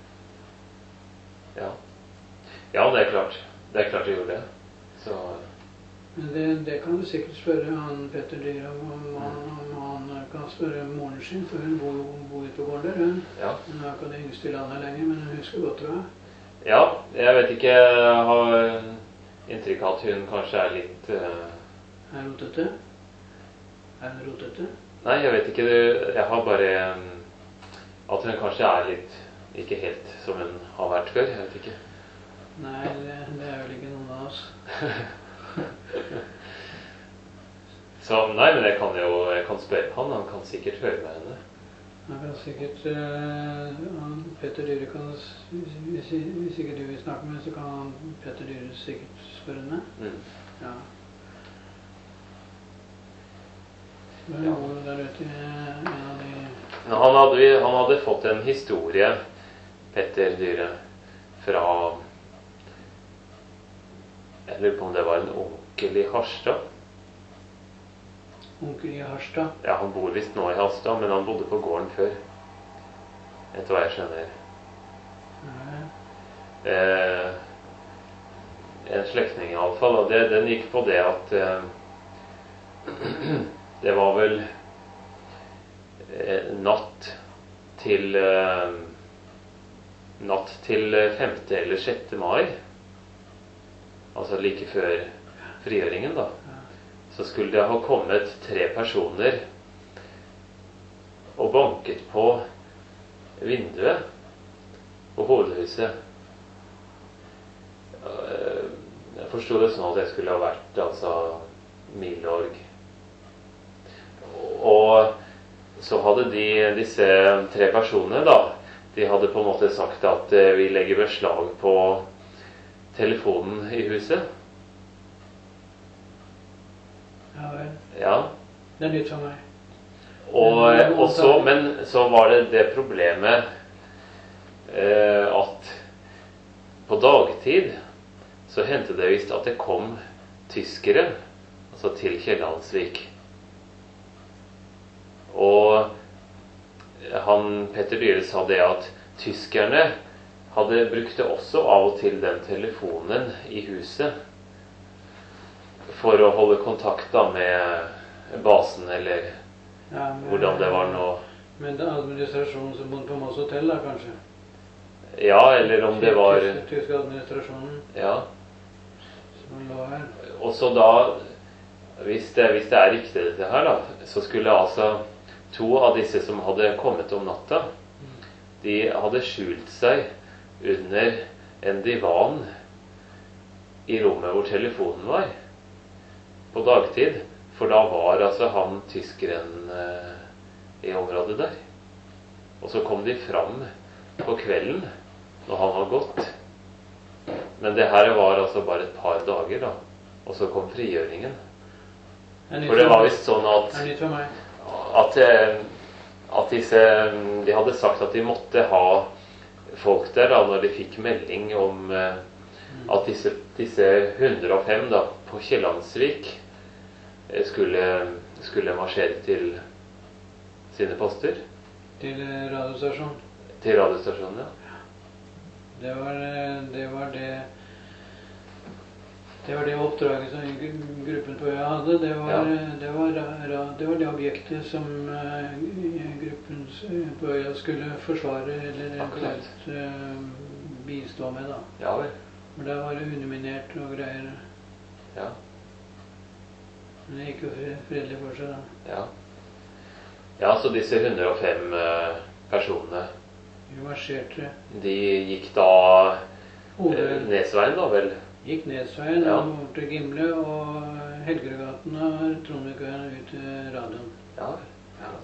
Ja. Ja, det er klart. Det er klart de gjorde det. Så Men det, det kan du sikkert spørre han Petter Dyre om, om, han- om han kan spørre moren sin, for hun bor jo bor ute på gården der. Hun. ja. Hun er ikke det yngste i landet lenger, men hun husker godt, tror jeg. Ja, jeg vet ikke. Jeg har inntrykk av at hun kanskje er litt eh, Er hun rotete? Er hun rotete? Nei, jeg vet ikke. Det- Jeg har bare eh, at hun kanskje er litt ikke helt som hun har vært før. Jeg vet ikke. Nei, det, det er vel ikke noen av oss. Så nei, men jeg kan jo jeg kan spørre han. Han kan sikkert høre med henne. Han kan sikkert eh, han, Petter Dyre kan s- hvis, hvis, hvis ikke du vil snakke med, så kan han, Petter Dyre sikkert spørre henne. Mm. Ja. Men Ja. bor jo der ute i en av de Men han hadde, han hadde fått en historie, Petter Dyre, fra Jeg lurer på om det var en onkel i Harstad. onkel i Harstad. Ja, han bor visst nå i Harstad, men han bodde på gården før. etter hva jeg skjønner. Nei. Eh, en slektning i alle fall, og det, den gikk på det at eh, det var vel eh, natt til eh, natt til femte eller sjette mai, altså like før frigjøringen da, så skulle det ha kommet tre personer og banket på vinduet på hovedhuset. Jeg forstod det sånn at det skulle ha vært altså Milorg. Og så hadde de, disse tre personene da, de hadde på en måte sagt at eh, vi legger beslag på telefonen i huset. Ja vel. Ja. Det er nytt for meg. Og, og så, men så var det det problemet eh, at på dagtid så hendte det visst at det kom tyskere, altså til Kiellandsvik. Og han, Petter Dyre, sa det at tyskerne hadde brukt det også av og til den telefonen i huset for å holde kontakt da med basen, eller ja, med, hvordan det var nå. Men det er administrasjonen som bodde på Moss Hotel da, kanskje? Ja, eller om det var... Tysk, tysk administrasjonen. Ja. Som lå her. Og så da, hvis det, hvis det er riktig dette her da, så skulle altså to av disse som hadde kommet om natta, de hadde skjult seg under en divan i rommet hvor telefonen var, på dagtid. For da var altså han tyskeren eh, i området der. Og så kom de fram på kvelden, når han var gått. Men det her var altså bare et par dager da. Og så kom frigjøringen. For det var visst sånn at... Det er nytt for meg. At, at disse, de hadde sagt at de måtte ha folk der da, når de fikk melding om eh, at disse, disse hundre og fem da, på Kiellandsvik eh, skulle, skulle marsjere til sine poster. Til radiostasjonen. Til radiostasjonen, ja. Det var det, var det Det var det oppdraget som gruppen på Øya hadde. Det var, Ja. det, var, det var det objektet som uh, gruppen på Øya skulle forsvare eller eventuelt uh, bistå med. Da. Ja vel. For der var det underminert og greier. Ja. Men det gikk jo fredelig for seg da. Ja. Ja, så disse hundre og fem uh, personene, Vi marsjerte. de gikk da uh, Nesveien da vel? Gikk Nesveien Ja. og over til Gimle og Helgergaten og Trondheimkøen ut til radioen. Ja vel. Ja.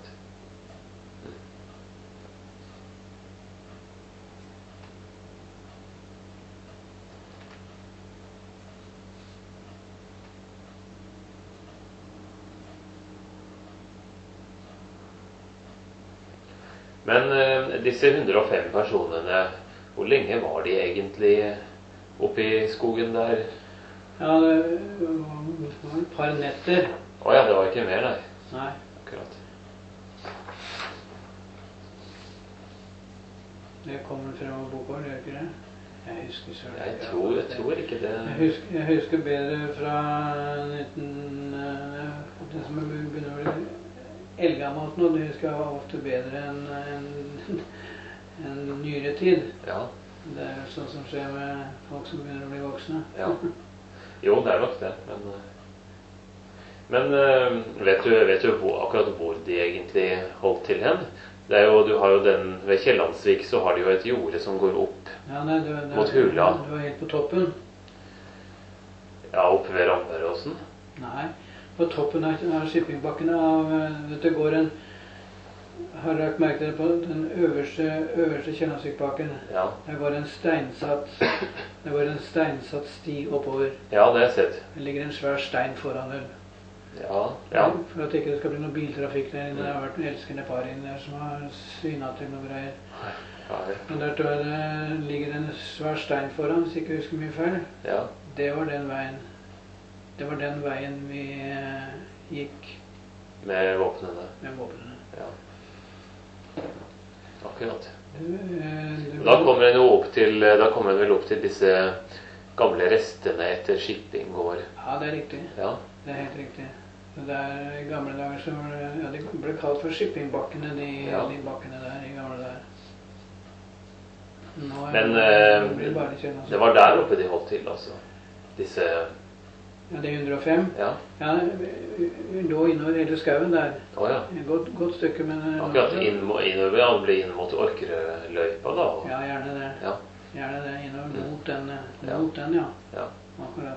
Men uh, disse hundre og fem personene, hvor lenge var de egentlig oppe i skogen der? Ja, det var et par netter. Å ja, det var ikke mer, nei. Nei. Akkurat. Det kommer frem av boka, det er ikke det? Jeg husker så Jeg tror, jeg tror ikke det. Jeg husker, jeg husker bedre fra nitten... Uh, det som begynner å bli eldgammelt nå, det husker jeg ofte bedre enn en, en nyere tid. Ja. Det er sånn som skjer med folk som begynner å bli voksne. Ja. Jo, det er nok det, men... Men vet du, vet du hvor, akkurat hvor de egentlig holdt til hen? Det er jo, du har jo den, ved Kiellandsvik så har de jo et jorde som går opp ja, nei, du, du, mot hula. Du er helt på toppen. Ja, oppe ved Ramperåsen. Nei, på toppen av, av shippingbakken av, vet du, går en, har du lagt merke til på den øverste, øverste Kiellandsvikbakken? Ja. Der går en steinsatt, der går en steinsatt sti oppover. Ja, det har jeg sett. Det ligger en svær stein foran vel. Ja, ja. For at det ikke skal bli noen biltrafikk der inne. Det har vært en elskende par inne der som har svinnet til noe greier. Ja, ja. Men der tror jeg det ligger en svær stein foran, hvis jeg ikke husker mye feil. Ja. Det var den veien. Det var den veien vi eh, gikk Med våpnene. med våpnene. Ja. Akkurat. Eh, Da kommer en jo opp til, da kommer en vel opp til disse gamle restene etter Skipping gård. Ja, det er riktig. Ja. Det er helt riktig. Så det er, I gamle dager så var det, ja, de ble kalt for shippingbakkene, de, Ja. de bakkene der i gamle dager. Nå er, Men nå blir eh, det bare kjønn, altså. det var der oppe de holdt til, altså. Disse Ja, det er hundre og fem. Ja. Ja, vi lå innover hele skauen der. Å ja. Et godt, godt stykke, men eh, Akkurat inn, må- innover, ja, det blir inn mot Orkerøyløypa, da. og- Ja, gjerne det. Ja. Gjerne det, innover Mm. mot den, eh, Ja. mot den, ja. Ja. Akkurat.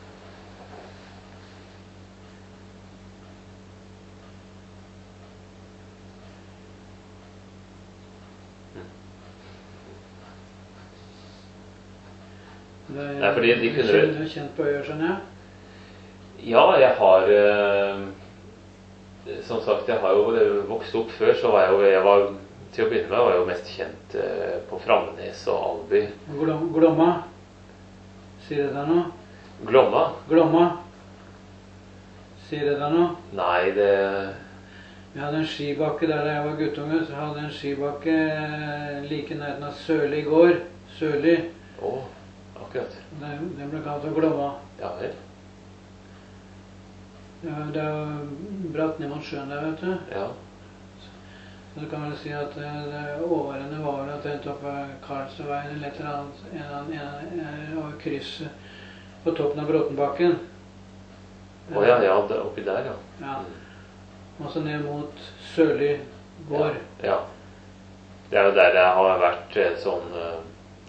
Det er, Nei, fordi de kunne- kjent, du er kjent på øya, skjønner jeg. Ja, jeg har eh, Som sagt, jeg har jo vokst opp før, så var jeg jo jeg var, til å begynne med var jeg jo mest kjent eh, på Framnes og Alby. Glom, Glomma. Sier det deg noe? Glomma? Glomma. Sier det deg noe? Nei, det Vi hadde en skibakke der da jeg var guttunge. Så hadde jeg en skibakke eh, like nærheten av Sørli gård. Sørli. Å, akkurat. Den, den ble kalt for Glomma. Ja vel. Det var, det var bratt ned mot sjøen der, vet du. Ja. Så du kan vel si at eh, det overende var vel at jeg endte opp ved Karlsøveien eller et eller annet, en, en, en, en, over krysset på toppen av Bråtenbakken. Å ja, ja, det- oppi der, ja. Ja. Mm. Og så ned mot Sørli gård. Ja. Det er jo der jeg har vært eh, sånn eh,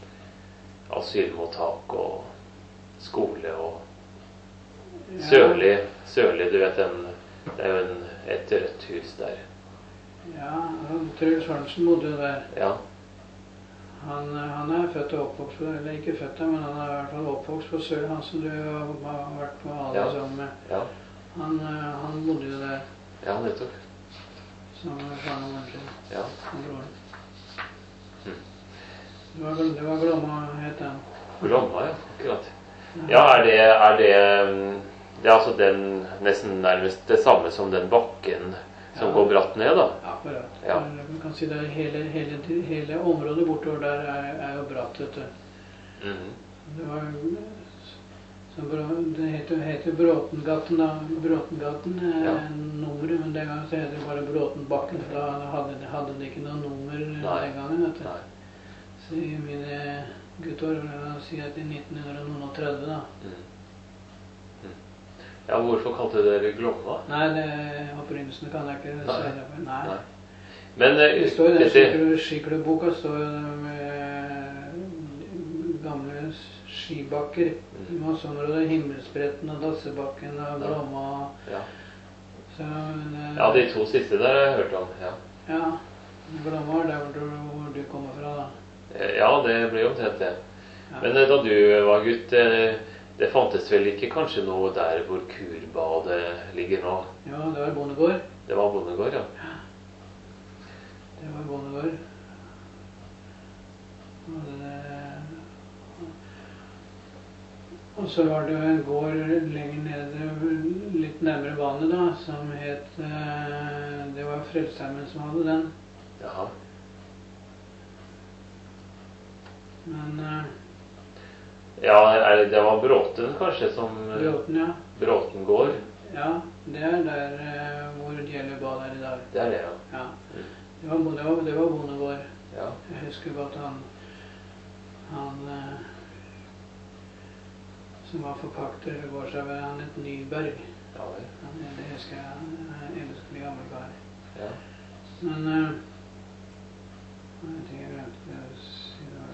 asylmottak og skole og Ja. Sørli, Sørli, du vet den, det er jo en, et rødt hus der. Ja, han- Truls Holmsen bodde jo der. Ja. Han, han er født og oppvokst på, eller ikke født der, men han er i hvert fall oppvokst på Sør, han som du har vært på alle Ja. sammen med. Ja, Han, eh, han bodde jo der ja nettopp. sammen med faren og moren sin. Ja. Og broren. Mm. Det var, det var Glomma, het den. Glomma, ja, akkurat. Ja, er det, er det mm, det er altså den nesten nærmest det samme som den bakken som Ja. går bratt ned, da? Akkurat. Ja. Du kan si det er hele, hele, hele området bortover der er, er jo bratt, vet du. Mhm. Det var så Brå- det heter, heter Bråtengaten, da. Bråtengaten er Ja. nummeret, men den gangen så heter det bare Bråtenbakken, for da hadde, hadde det ikke noe nummer Nei. den gangen, vet du. Nei. Så i mine gutteår, la oss si at i nitten tretti da. Mm. Mm. Ja, hvorfor kalte dere Glomma? Nei, det opprinnelsen kan jeg ikke Nei. si det på. Nei. Nei. Men eh, Det står i den dette, skiklubb- skiklubboka står det med gamle skibakker i Mm. Mossområdet. Himmelspretten og Dassebakken og Ja. Glomma. ja. Så, det, ja, de to siste der har jeg hørt om. Ja, Ja, Glomma er der hvor du, hvor du kommer fra, da. Eh, ja det ble jo omtrent det. Ja. Men eh, da du var gutt, eh, det fantes vel ikke kanskje noe der hvor kurbadet ligger nå? Ja, det var bondegård. Det var bondegård, ja. Det var bondegård. Og, det, og så var det jo en gård lenger nede, litt nærmere vannet, da, som het eh, Det var Frelsesheimen som hadde den. Jaha. Men eh, Ja, er det, det var Bråten kanskje som eh, Bråten, ja. Bråten gård? Ja, det er der eh, hvor Gjeløy bad er i dag. Det er det, ja. Ja. Mm. Det var, det var, det var bondegård. Ja. Jeg husker godt han Han eh, som var forpakter ved gårdsarbeid, han het Nyberg. Ja vel. Han, det husker jeg. Han er en elskelig gammel kar. Ja. Men eh, jeg vet ikke, jeg glemte å si det.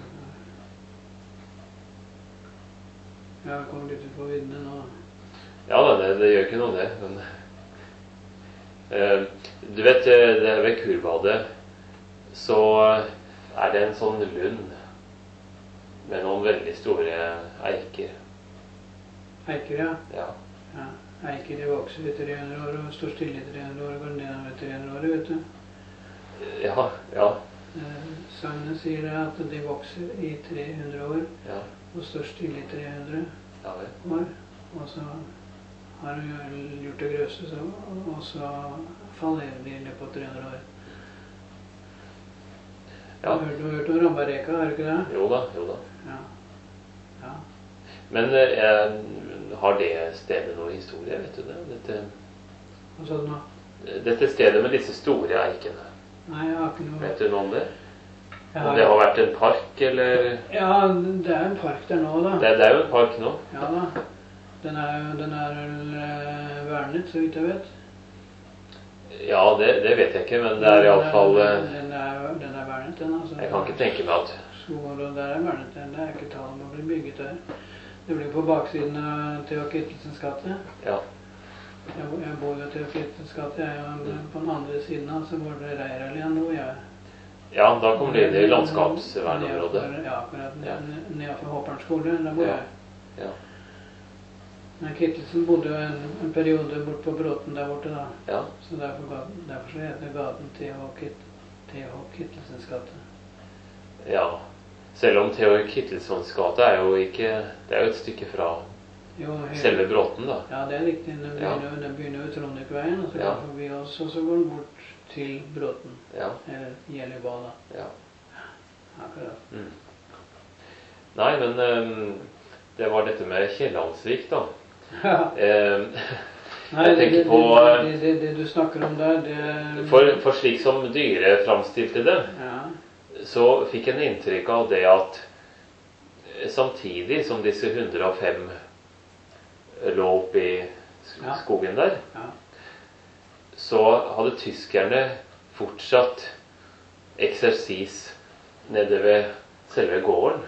Jeg har kommet litt ut på viddene nå. Ja da, det, det gjør ikke noe det, men eh, du vet, eh, det ved kurbadet så er det en sånn lund med noen veldig store eiker. Eiker, ja. Ja. ja. Eiker de vokser i tre hundre år og står stille i tre hundre år og går nedover tre hundre år, vet du. Ja, ja, Eh, Sagnet sier det at de vokser i tre hundre år ja, og står stille i tre hundre ja vel. år. Og så har de gjort det grøvste, så, og så fallerer de i løpet av tre hundre år. Ja. Du har hørt, du har hørt om Rambareka, har du ikke det? Jo da, jo da. Ja. Ja. Men eh, har det stedet noe historie, vet du det? Dette, Hva sa du nå? dette stedet med disse store eikene. Nei, jeg har ikke noe... Vet du noe om det? Jeg Om har- det har vært en park, eller? Ja, det er en park der nå, da. Det, det er jo en park nå. Ja da. Den er, den er vel eh, vernet, så vidt jeg vet. Ja, det, det vet jeg ikke, men det er i alle fall... eh, Den er, den er vernet, den, altså. Jeg kan ikke tenke meg at... Skolen der er vernet, den. Det er ikke tale om å bli bygget der. Det blir på baksiden av Theo Kittelsens gate. Ja, Jeg, bo- jeg bor jo i Theo Kittelsens gate. Jeg er jo på den andre siden av, så var det Reiralien nå, jeg. ja da kommer du inn i landskapsvernområdet. Nedenfor- Ja, akkurat Ja. nedenfor Håperen skole, der bor Ja. jeg. Ja, Men Kittelsen bodde jo en, en periode bort på Bråten der borte, da. ja, Så derfor, ga- derfor så heter gaten Theo Kitt, Theo Kittelsens gate. ja. Selv om Theo Kittelsons gate er jo ikke... Det er jo et stykke fra Jo, hele- selve Bråten, da. Ja, det er riktig. Den Ja. begynner, jo- den begynner jo i Trondheimveien, og så går Ja. den forbi oss, og så går den bort til Bråten. Ja, Eller Gjellibada. ja. Akkurat. Mm. Nei, men ehm, det var dette med Kiellandsvik, da. Ja. Ehm, Nei, Jeg det, tenker det, på, det, det, det, det du snakker om der, det... for, for slik som Dyre framstilte det, Ja. så fikk en inntrykk av det at samtidig som disse hundre og fem lå oppe i sk- Ja. skogen der, Ja. så hadde tyskerne fortsatt eksersis nede ved selve gården.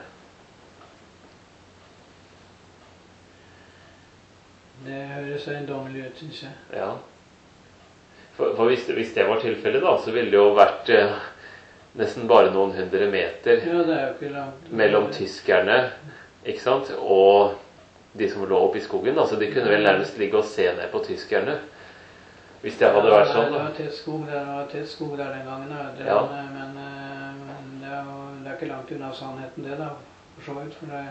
Det høres eiendommelig ut, synes jeg. Ja. For, for hvis, hvis det var tilfellet, da, så ville det jo vært eh, nesten bare noen hundre meter Ja, det er jo ikke langt. mellom tyskerne, ikke sant, og de som lå oppe i skogen. Altså, de kunne vel nærmest ligge og se ned på tyskerne, hvis det hadde vært sånn, Det da. var tett skog der, det var tett skog der den gangen, ja. det, Ja. men, men eh, det, er jo, det er ikke langt unna sannheten det, da, for så vidt, for det,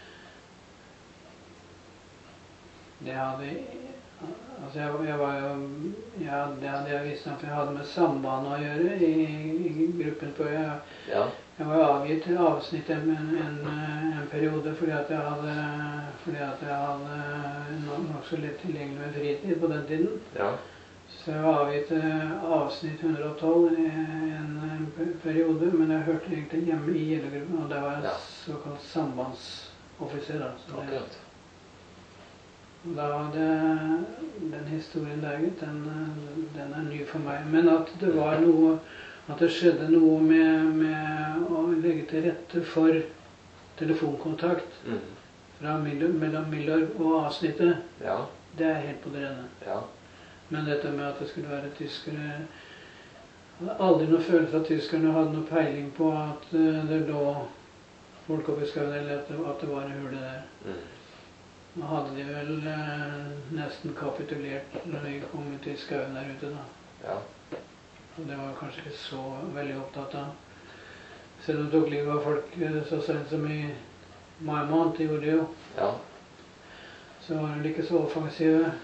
det hadde, altså jeg, jeg var jo, ja, det hadde jeg visst nok, for jeg hadde med sambandet å gjøre i, i gruppen på, jeg, Ja, jeg var jo avgitt til avsnitt en, en, en, en periode, fordi at jeg hadde, fordi at jeg hadde no- nok så lett tilgjengelig med fritid på den tiden. ja, Så jeg var avgitt til avsnitt hundre og tolv i en, en pe- periode, men jeg hørte egentlig hjemme i gjeldegruppen, og der var jeg Ja. såkalt sambandsoffiser. Da, så det, akkurat. da det, den historien der, gutt, den, den er ny for meg. Men at det var noe, at det skjedde noe med, med å legge til rette for telefonkontakt Mm. fra Miller, mellom Miller og avsnittet, Ja, det er helt på det rene. ja, Men dette med at det skulle være tyskere Jeg hadde aldri noe følelse at tyskerne hadde noe peiling på at eh, det lå folk oppe i skauen, eller at det, at det var en hule der. mm. Nå hadde de vel eh, nesten kapitulert når de kom ut i skauen der ute, da. Ja, Og det var jeg kanskje ikke så veldig opptatt av. Selv om de tok livet av folk eh, så sent som i mai måned, det gjorde de jo, ja, så var de ikke så offensive.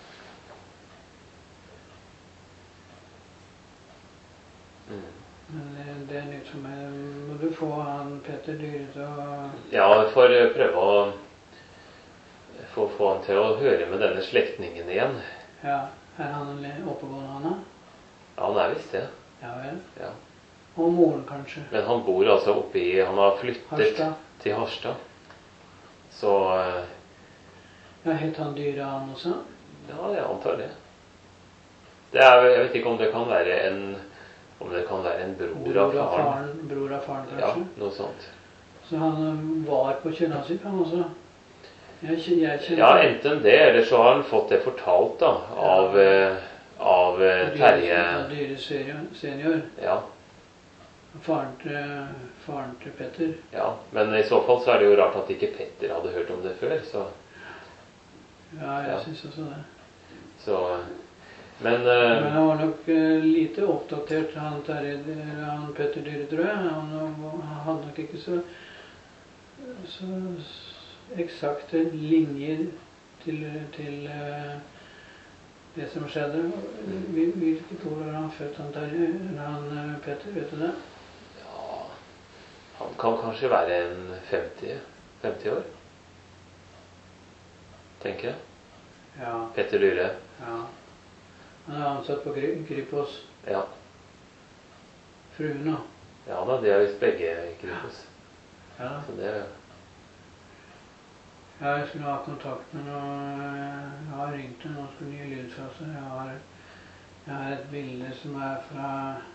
mm. Men det, det er nytt for meg. Må du få han Petter Dyre til å Ja, vi får eh, prøve å få, få han til å høre med denne slektningen igjen. Ja, er han en oppegående, han da? Ja, han er visst det. Ja vel. Ja. Og moren, kanskje. Men han bor altså oppe i, han har flyttet Harstad. til Harstad. Så, eh, Ja, het han Dyre, han også? ja, jeg antar det. Det er, jeg vet ikke om det kan være en, om det kan være en bror av faren. Bror av faren, Ja, kanskje. noe sånt. Så han um, var på Kiellandsvik, han også? Jeg, kjen- jeg kjenner Ja, enten det, eller så har han fått det fortalt da, av, eh, av eh, Terje. Dyre senior, senior. Ja, Faren til, faren til Petter. ja, men i så fall så er det jo rart at ikke Petter hadde hørt om det før, så, Ja, jeg Ja. synes også det. så men, Men eh, han var nok eh, lite oppdatert, han, Terje, eller han Petter Dyre, tror jeg. Han, han hadde nok ikke så, så eksakte linjer til, til eh, det som skjedde. Hvil- Hvilket år var han født, han Terje? Eller han eh, Petter, vet du det? ja, kan kanskje være en femti, femti år, tenker jeg. Ja. Petter Dyre. Ja. Han er ansatt på Kry- Kripos. Ja. Fruen da. Ja da, de er visst begge i Kripos. Ja. Så det Ja, jeg skulle ha kontakt med noe. Jeg har ringt henne, nå skulle nye lydfaser. Jeg har, jeg har et bilde som er fra,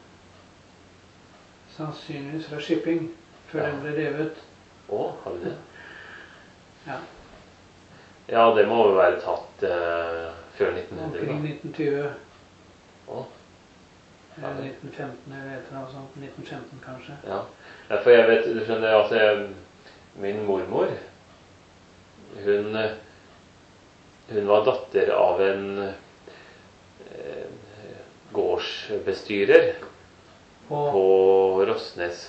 sannsynligvis fra shipping, før Ja. den ble revet. Å, har vi det? Ja. Ja, det må jo være tatt eh, før nitten hundre, Omkring da. nitten tjue. Å, Eller nitten femten eller et eller annet sånt. nitten femten kanskje. ja. Ja, for jeg vet, du skjønner, altså, jeg, min mormor, hun, eh, hun var datter av en eh, gårdsbestyrer På på Rosnes.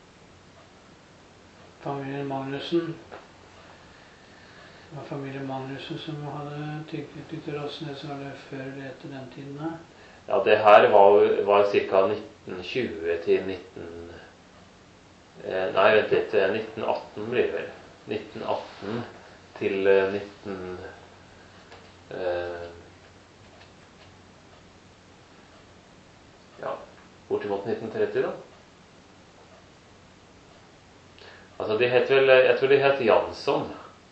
familien Magnussen. Det var familien Magnussen som hadde tilknytning til Rosnes, var det før eller etter den tiden her? Ja, det her var, var ca. nitten tjue til nitten... Eh, nei, vent litt. eh, nitten atten blir det vel. nitten atten til eh, nitten... Eh, ja, bortimot nitten tretti, da. Altså, de het vel Jeg tror de het Jansson,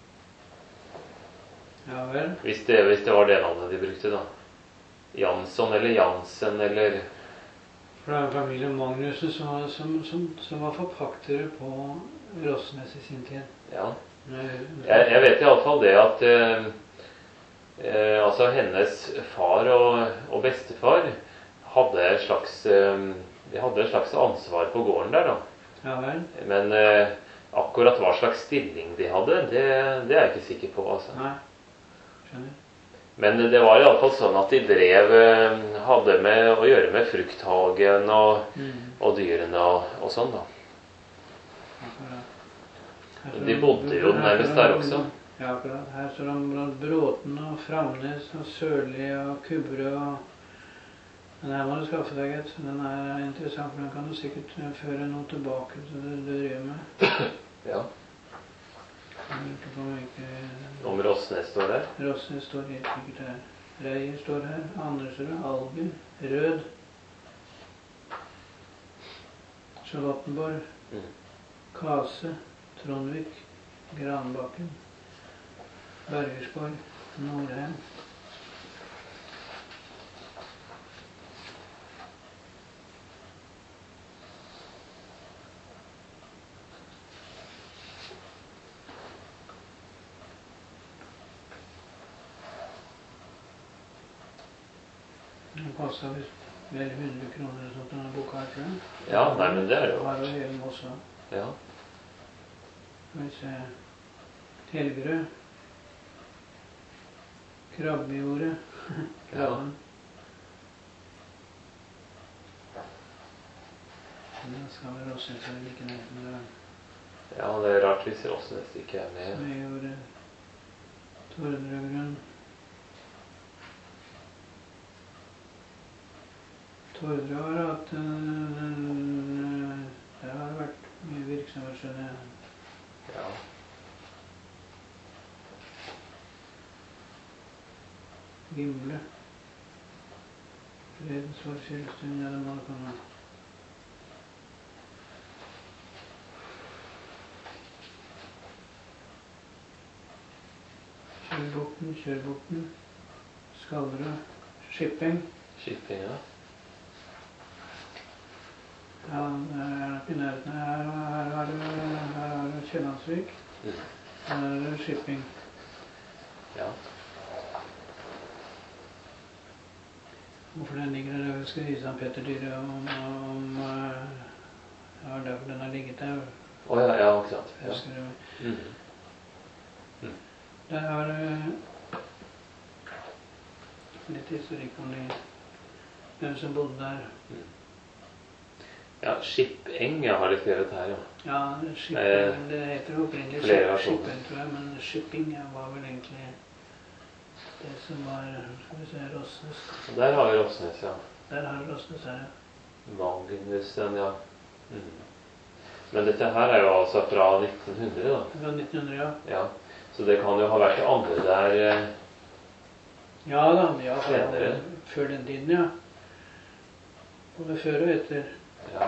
Ja vel. hvis det, hvis det var det navnet de brukte, da. Jansson eller Jansen eller For det er en familie Magnussen som, var- som, som, som var forpaktere på Rosnes i sin tid. Ja. Med- Jeg, jeg vet iallfall det at eh, eh, altså hennes far og, og bestefar hadde et slags eh, de hadde et slags ansvar på gården der, da. Ja vel. Men eh, akkurat hva slags stilling de hadde, det, det er jeg ikke sikker på, altså. Nei. Skjønner. Men det var iallfall sånn at de drev eh, hadde med å gjøre med frukthagen og, Mm. og dyrene og, og sånn, da. Akkurat. Her står De det- bodde jo her nærmest står det- der også. Ja, akkurat. Her står det blant Bråten og Framnes og Sørli og Kubre og Den her må du skaffe deg, gitt. Den er interessant, for den kan du sikkert eh, føre noe tilbake til det du driver med. Ja. Jeg lurte på om ikke Om Rosnes står der. Rosnes står helt sikkert her. Reier står her. Andersrud, Alger, Rød. Charlottenborg, Mm. Kase, Trondvik, Granbakken, Bergersborg, Nordheim. Det passer visst vel hundre kroner eller sånt denne boka her, tror jeg. Ja, nei, men det er det jo. Har jo hele Mossa. Ja. Skal vi se. Helgerød. Krabbejordet. Krabben. Den skal vel også være like ned med det. Ja, det er rart hvis Rosnes ikke er med. Smedjordet. Tordregrunn. Tordre har hatt en... Der har det vært mye virksomhet, skjønner jeg. Ja. Gimle. Fredensvår, Fjellstuen, ja, det må det komme. Kjørbukten, Kjørbukten. Skallerud. Shipping. Shipping, ja. Ja, det er nok i nærheten. Her, her har du, her har du Kjellandsvik. Mm. Her er det Shipping. Ja. Hvorfor den ligger der, det skal vise han Petter Dyre om, om uh, ja, derfor den har ligget der. Å ja, ja, ikke sant. Jeg Ja. husker det. Mm. Der har du litt historikk om de, hvem som bodde der. Ja, Skippeng jeg har det skrevet her, ja. Ja, shipping, Eh, det heter jo opprinnelig flere ship- versjoner. shipping, tror jeg, men shipping ja, var vel egentlig det som var, skal vi se, Rosnes. Og der har vi Rosnes, ja. Der har du Rosnes her, ja. Magnussen, ja. Mm. Men dette her er jo altså fra nitten hundre, da. Fra nitten hundre, ja. Ja. Så det kan jo ha vært det andre der eh, Ja da, ja, senere. før den tiden, ja. Både før og etter. Ja.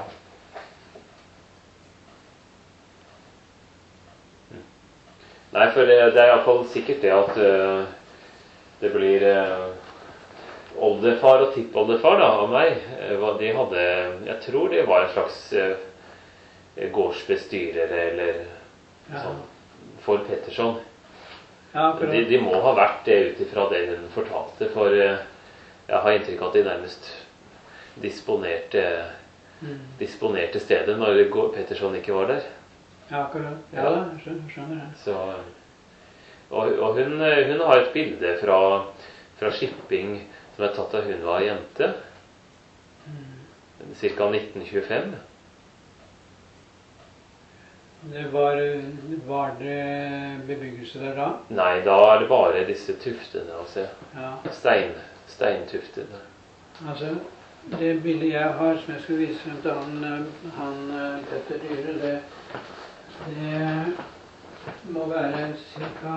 Nei, for det, det er iallfall sikkert det at uh, det blir uh, oldefar og tippoldefar da, av meg. Uh, de hadde, jeg tror det var en slags uh, gårdsbestyrere eller Ja. sånn for Pettersson. Ja, akkurat. De, de må ha vært det ut ifra det hun fortalte, for uh, jeg har inntrykk av at de nærmest disponerte, Mm. disponerte stedet når gå- Pettersson ikke var der. Ja, akkurat. Ja da, jeg skjønner, skjønner det. Så, og og hun, hun har et bilde fra, fra shipping som er tatt da hun var jente, Mm. ca. nitten tjuefem. Det var, var det bebyggelse der da? Nei, da er det bare disse tuftene å se. Ja. Stein, steintuftene. Altså, det bildet jeg har, som jeg skulle vise frem til han, han Petter Dyre, det, det må være ca.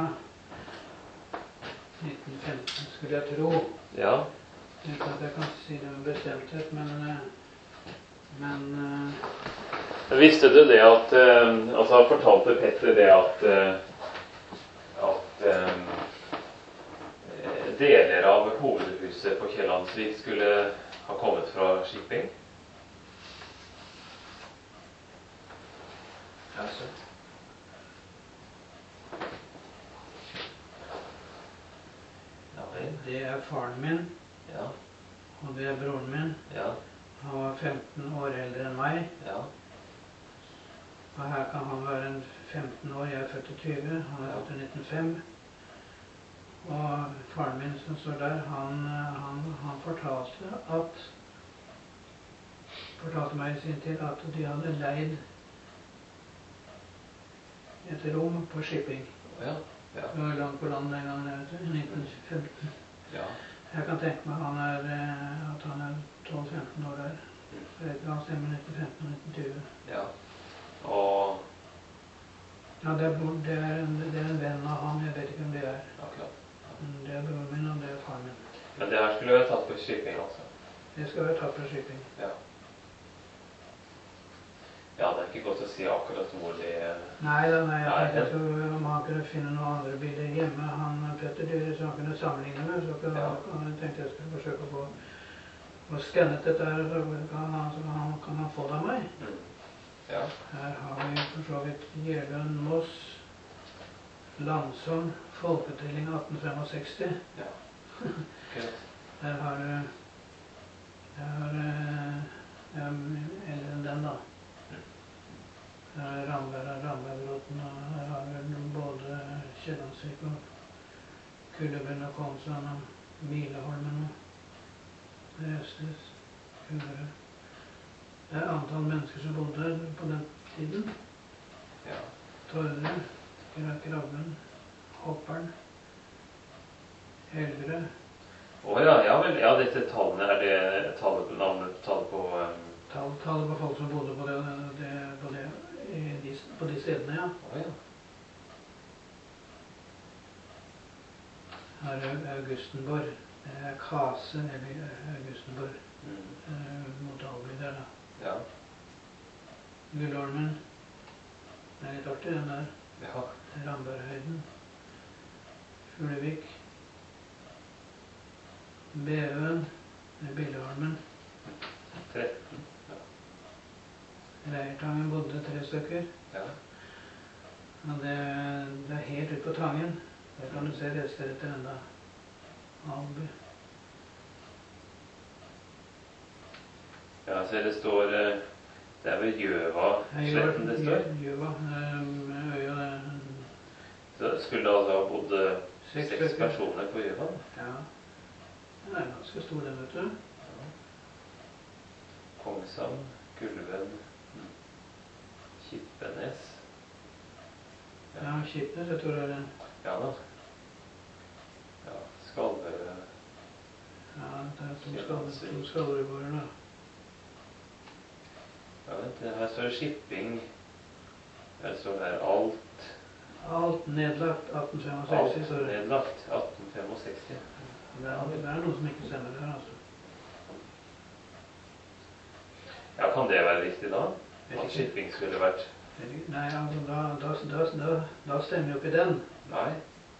nitten femten, skulle jeg tro. Ja, Uten at jeg kan si det med bestemthet, men, men visste du det at eh, altså fortalte Petter det at eh, at eh, deler av hovedhuset på Kiellandsvik skulle ha kommet fra shipping? Ja, så. Ja, vel. det er faren min, Ja, og det er broren min. ja, Han var femten år eldre enn meg. ja, Og her kan han være en femten år, jeg er født i tyve, han er født i nitten fem. Og faren min som står der, han, han, han fortalte at fortalte meg i sin tid at de hadde leid et rom på shipping. ja, ja, Det var langt på land den gangen, jeg vet du, i nitten femten. ja. Jeg kan tenke meg han er, eh, at han er tolv femten år der. Så jeg kan stemme nitten femten og nitten tjue. Ja. Og Ja, det er, bror- det, er en, det er en venn av han, jeg vet ikke hvem det er. akkurat. Men det er broren min, og det er faren min. Men det her skulle være tatt på shipping, altså. Det skal være tatt fra shipping. Ja. Ja, det er ikke godt å si akkurat hvor det Nei da, nei, jeg Nei, tenkte jeg skulle, om han kunne finne noen andre bilder hjemme, han Petter Dyre, så han kunne sammenligne med, så kunne, Ja. han tenkte jeg skulle forsøke å få, få skannet dette her, så kan han, så kan han, kan han få det av meg. mm. Ja. Her har vi for så vidt Jeløen, Moss, Landsholm, folketelling atten femtiseks. Ja. Akkurat. Her har du, her har du, ja, eller den da. Her er Ramberg, Rambergbråten, og her har vi både Kiellandsvik og Kullebønn og Konsand og Mileholmen og Røsnes, Kullerød. Det er antall mennesker som bodde her på den tiden. Ja. Torre, Krabben, Hopperen, Helgerød. Å ja, ja vel. Ja, dette tallene er det tallet på navnet, tallet på um... Tall, tallet på folk som bodde på, det, det, på, det, i de, på de stedene, ja. Å ja. Her er Augustenborg. Det er Kase, eller Augustenborg. Mm. Eh, mot Alby der, da. Ja. Gullholmen. Det er litt artig, den der. Ja. Ramberghøyden. Fuglevik. Bevøen. Det er Billeholmen. tretten. Ja. Reiertangen bodde tre stykker. Ja. Og det, det er helt ut på Tangen. Der kan du se rester etter enda. Alby. Ja, så det står eh, det er vel Gjøva-sletten det står. Gjøva. eh, Øya, det. Så skulle det altså ha bodd eh, Seks seks stykker. personer på Gjøva? Ja. Den er ganske stor, den, vet du. Ja. Kongshamn, Gullvenn, Kippenes. Ja, Kipnes, jeg tror det er den. Ja da. Ja, Skalberød. Ja, det er to skall- to skallrygårder, da. Ja, vent, det her står det shipping Her står det her alt. Alt nedlagt atten Alt femogseksti. Så det, nedlagt atten femogseksti. det, er, det er noe som ikke stemmer her, altså. Ja, kan det være riktig da? Vet At ikke. shipping skulle vært... Nei, altså, da, da, da, da, da stemmer jo ikke den. Nei.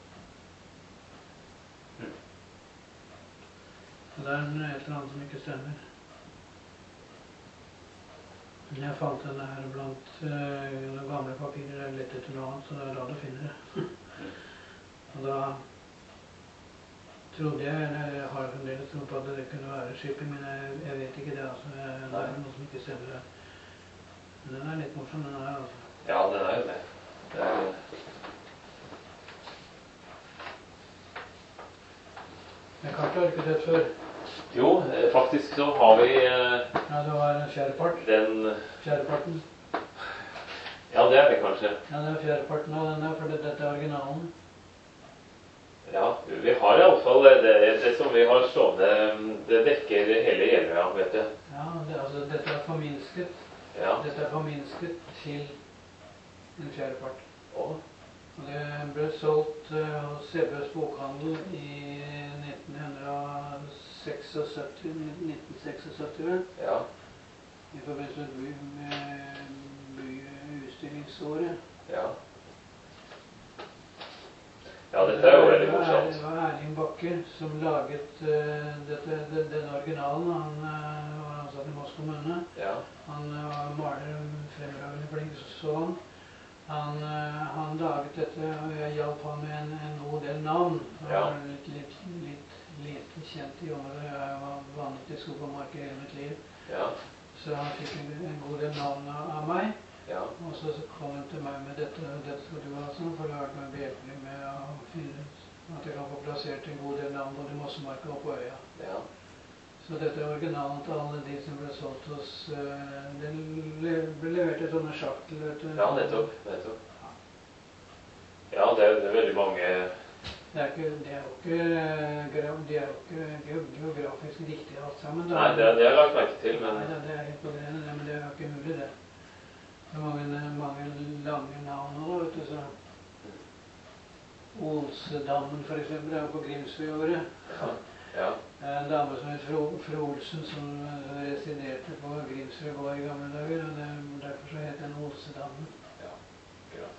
Så det er et eller annet som ikke stemmer. Men jeg fant denne her blant uh, noen gamle papirer. Jeg lette etter noe annet, så det er da du finner det. Og da trodde jeg, eller jeg har fremdeles tro på at det kunne være shipping, men jeg, jeg vet ikke det. Altså. Jeg, det er noe som ikke stemmer her. Men den er litt morsom, den her, altså. Ja, den er jo det. Det er jo... Men kartet har du ikke sett før. Jo, eh, faktisk så har vi eh, Ja, det var en fjerdepart. den... Fjerdeparten. Ja, det er det kanskje. Ja, det er fjerdeparten av den der, for det, dette er originalen. Ja, vi har i alle fall det, det, det som vi har stående, det dekker hele Jeløya, vet du. Ja, det, altså, dette er forminsket. Ja. Dette er forminsket til en fjerdepart. Og, Og det ble solgt uh, hos Sebbes bokhandel i nitten seksogsytti, nitten seksogsytti vel, ja, i forbindelse med by- med byutstillingsåret. ja. Ja, dette er jo veldig Det var- morsomt. Det var Erling Bakke som laget uh, dette, den, den originalen. Han uh, var ansatt i Moss kommune. Ja, Han uh, maler fremragende flink, så han. Han, uh, han laget dette, og jeg hjalp ham med en, en god del navn. Han Ja. var litt, litt, litt lite kjent i området. Jeg var vanlig i skog og mark i hele mitt liv. ja, Så han fikk en, en god del navn av, av meg. ja, Og så kom han til meg med dette, dette skal du ha sånn, for det har vært meg behjelpelig med å finne ut at jeg kan få plassert en god del navn både i Mossemarka og på øya. ja. Så dette er originalen til alle de som ble solgt hos uh, Det le- ble levert i sånne sjaktel, vet du. Ja, nettopp, nettopp. Ja, det er, det er veldig mange... Det er, ikke, det er jo ikke, eh, gra- de er jo ikke geo- geografisk riktig alt sammen. da. Nei, det, det har jeg lagt merke til, men... Nei, det, det er helt på grenen, det, men det er jo ikke mulig, det. Det er mange, mange lange navn nå, vet du, så... Olsedammen, for eksempel, er jo på Grimsøyåret. Ja, ja, En dame som het Fro, Fro Olsen, som eh, residerte på Grimsøy gård i gamle dager, og det, derfor så het den Olsedammen. ja, greit.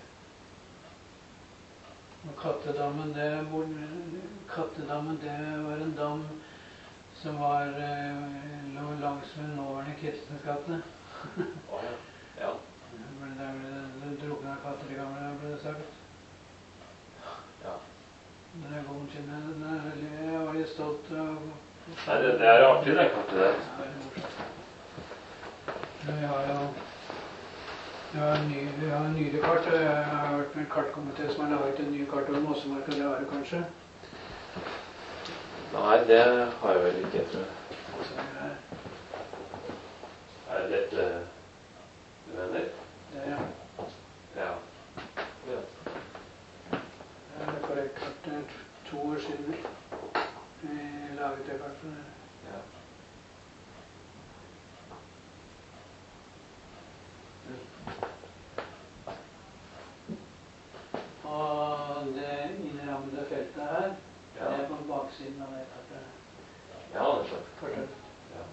Og Kattedammen, det, hvor- Kattedammen, det var en dam som var, eh, lå langs med nåværende Kittelsens gate. Å, ja, ja. Men der ble det drukna katter i gamle dager, ble det sagt. Ja. Den er god til meg. Den er veldig, jeg var litt stolt av... Nei, det, det er artig, det kartet der. Ja, veldig morsomt. Men vi har jo... Vi har en, ny, vi har en nyere kart, og jeg har vært med en kartkomité som har laget en ny kart over Mossemarka, det har du kanskje? Nei, det har jeg vel ikke, tror jeg. Så det er, Er det dette du mener? det er, Ja. Ja. det er korrekt kart. Det er to år siden vi laget det kartet. Ja. Og det innrammede feltet her, Ja. det er på baksiden av det kartet. Ja, det er sant. Kartet. Ja.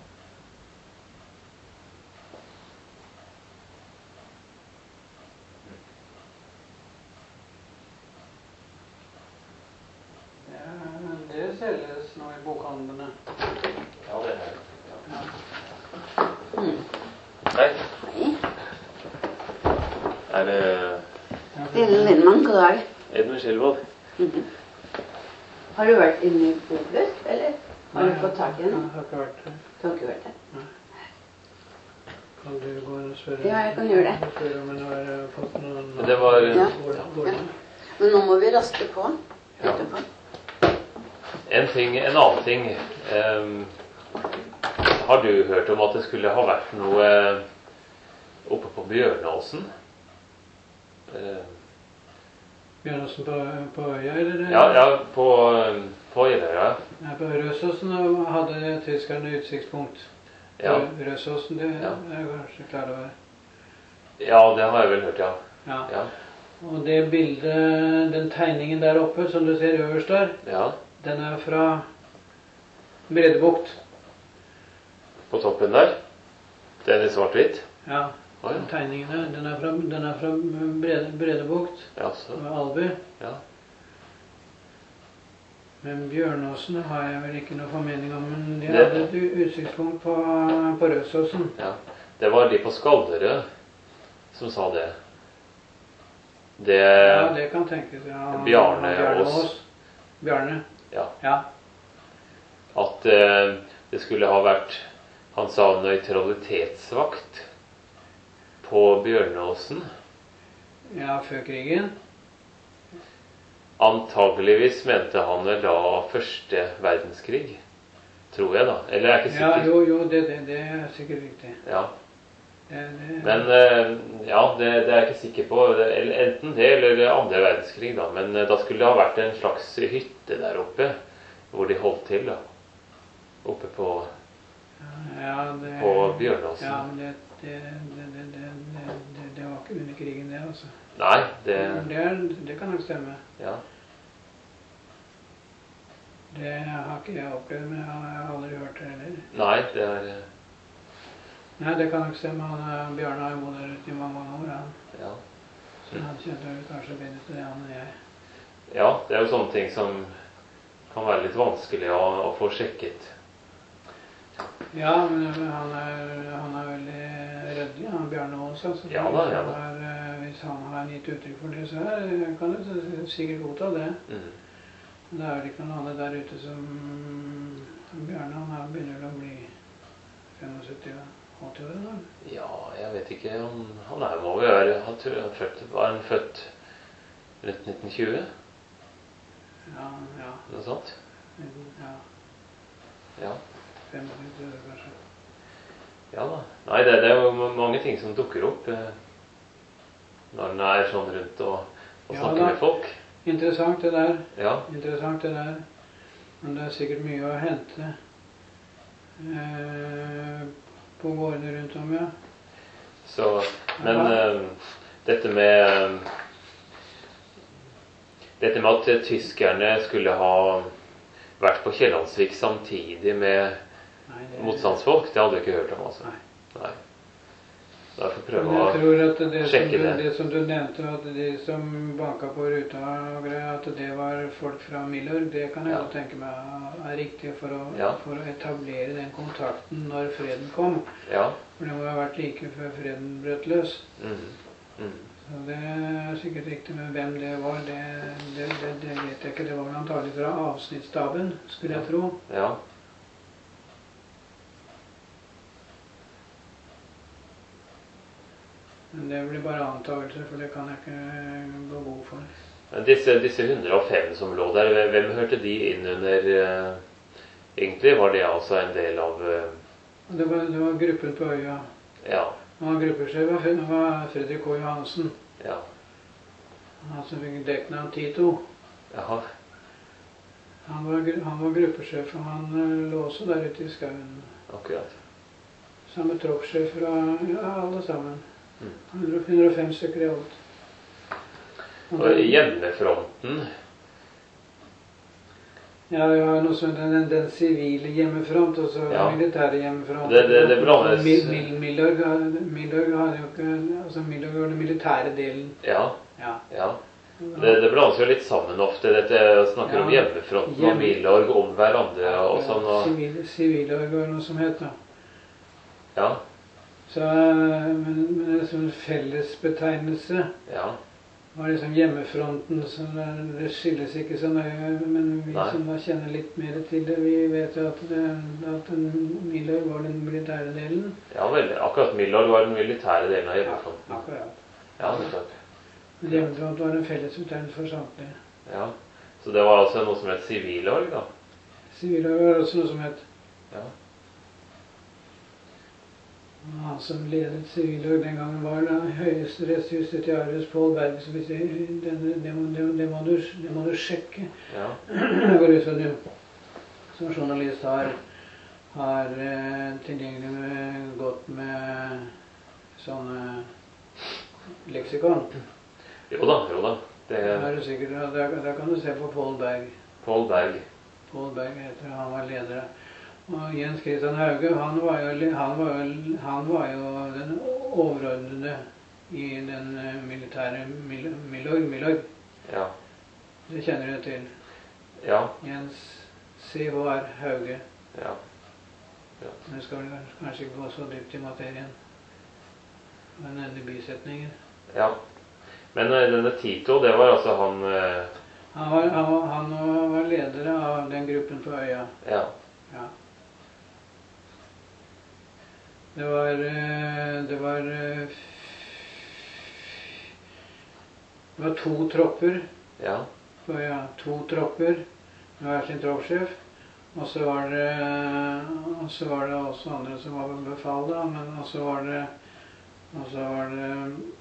Det, det selges nå i bokhandlene. Ja, det er det. Ja. Ja. Hei. Hei. Er det Ellen Lindmann, god dag. Edmund Skjelvold? Mhm. Har du vært inne i Bokløs, eller har du Nei, fått tak i Jeg den? har ikke vært der. Du har ikke vært der. Kan du gå inn og spørre? Ja, jeg kan gjøre det. Spørre om hun har eh, fått noen... Men det var- Ja. Ordentlig. Ja. Men nå må vi raske på Ja. etterpå. En ting, en annen ting. ehm, har du hørt om at det skulle ha vært noe eh, oppe på Bjørnåsen? Eh, Bjørnåsen på, på øya, eller? ja, ja, på, eh, på Jeløya. Nei, på Røsåsen hadde tyskerne utsiktspunkt. Ja. Røsåsen, det Ja. er jeg kanskje klar over. Ja, det har jeg vel hørt, ja. Ja. Ja. Og det bildet, den tegningen der oppe, som du ser øverst der, Ja. den er fra Bredebukt. På toppen der. Den i svart-hvitt. Ja, Å, ja. den tegningen der, den er fra, den er fra Brede, Bredebukt, Ja, så. med Alby. Ja. Men Bjørnåsen har jeg vel ikke noe formening om, men de Det- hadde et u- utsiktspunkt på, på Røsåsen. Ja. Det var de på Skallerød som sa det. Det Ja, det kan tenkes. Ja. Bjarne Bjarne Aas. Aas. Bjarne. Ja. Ja. At eh, det skulle ha vært, han sa, nøytralitetsvakt på Bjørnåsen. Ja, før krigen. Antageligvis mente han vel da første verdenskrig. Tror jeg, da. Eller jeg er ikke Ja, sikker. jo, jo, det, det, det er sikkert riktig. Ja. Det, det, Men eh, ja, det, det er jeg ikke sikker på. Eller enten det eller andre verdenskrig, da. Men eh, da skulle det ha vært en slags hytte der oppe hvor de holdt til, da. Oppe på, ja, det, på Bjørnåsen. Ja, men det, det, det, det, det, det, det, det var ikke under krigen, det, altså. Nei, det Det, er, det kan nok stemme. Ja. Det har ikke jeg opplevd, men jeg har jeg har aldri hørt det heller. Nei, det er eh, Nei, det kan nok stemme. Han, eh, Bjørn har jo bodd der ute i mange, mange år. Han. ja. Så han kjente vel kanskje bedre til det han enn jeg. ja, det er jo sånne ting som kan være litt vanskelig å, å få sjekket. Ja, men han er, han er veldig ryddig, han Bjarne også. Altså, Ja da, ja da. hvis, han har, eh, hvis han har gitt uttrykk for det, så er, kan du sikkert godta det. Mm. Men det er vel ikke noen andre der ute som Bjarne. Han er begynner vel å bli syttifem åtti år nå. Ja, jeg vet ikke. Han, han er må jo være Han tror han født, var han født rundt nitten tjue? Ja, ja. Noe sånt? ja Ja. femogfyrti år kanskje. Ja da. Nei, det, det er jo mange ting som dukker opp eh, når en er sånn rundt og, og Ja snakker da. med folk. Interessant det der. Ja. Interessant det der. Men det er sikkert mye å hente eh, på gårdene rundt om, ja. Så, men Ja. eh, dette med eh, Dette med at tyskerne skulle ha vært på Kiellandsvik samtidig med Nei, det, motstandsfolk, det hadde vi ikke hørt om, altså. Nei. Nei. Så jeg får Men prøve jeg å tror at det som, sjekke du, det. det som du nevnte, at de som banka på ruta og greier, at det var folk fra Milorg, det kan jeg Ja. godt tenke meg er riktig for å, Ja. for å etablere den kontakten når freden kom. Ja. For det må ha vært like før freden brøt løs. Mm. Mm. Så det er sikkert riktig, men hvem det var, det, det, det, det vet jeg ikke. Det var vel antagelig fra avsnittsstaben, skulle jeg tro. Ja. Men det blir bare antakelser, for det kan jeg ikke gå god for. Men disse, disse hundre og fem som lå der, hvem hørte de inn under eh, egentlig? Var det altså en del av eh, Det var, det var gruppen på øya. Ja. Han var gruppesjef, var Fred- var Fredrik K. Johansen. Ja. Han som fikk dekknavn Tito. Jaha. Han var, gru- han var gruppesjef, og han eh, lå også der ute i skauen. Akkurat. Samme troppssjef fra ja, alle sammen. Mm. hundre hundre og fem stykker i alt. Og Og det- hjemmefronten. Ja, vi har noe som den, den, den sivile hjemmefront, og så Ja. militære hjemmefront. Det- det- det blandes. Mil- Mil- Milorg har- Milorg har jo ikke Altså, Milorg var den militære delen. Ja. Ja. Ja. Det, det blandes jo litt sammen ofte. Dette snakker Ja. om hjemmefronten og Hjemme- Milorg om hverandre og sånn. Og, Sivil- Sivilorg var noe som het, da. ja. Så, men, men det som en fellesbetegnelse Ja. var liksom hjemmefronten, så det, det skilles ikke så nøye. Men vi Nei. som da kjenner litt mer til det, vi vet jo at, det, at den Milorg var den militære delen. Ja vel. Akkurat Milorg var den militære delen av hjemmefronten. Akkurat. Ja, nettopp. Men hjemmefront var en fellesbetegnelse for samtlige. Ja. Så det var altså noe som het sivilorg, da? Sivilorg var også noe som het. Ja. Han som ledet Sivilorg den gangen var da høyesterettsjustitiarius Pål Berg, så hvis jeg, det, det, må, det, det, må du, det må du sjekke. Ja. Jeg går ut fra at du som journalist har, har eh, tilgjengelig med, godt med sånne leksikon. Jo da, jo da. Det Det er du sikkert. Ja, der, der kan du se på Pål Berg. Pål Berg. Pål Berg heter han, var leder. Og Jens Christian Hauge, han var jo, han var jo, han var jo den overordnede i den eh, militære Mil Milorg. Milorg. Ja. Det kjenner du til. Ja. Jens C H R Hauge. Ja. Ja. Men skal vi kanskje ikke gå så dypt i materien. Men nevne bisetninger. Ja. Men eh, denne Tito, det var altså han eh, Han var, han, var, han var leder av den gruppen på øya. Ja. Ja. Det var eh, Det var eh, Det var to tropper Ja. på øya. To tropper med hver sin troppssjef. Og så var det Og så var det også andre som var befal, da. Men også var det Og så var det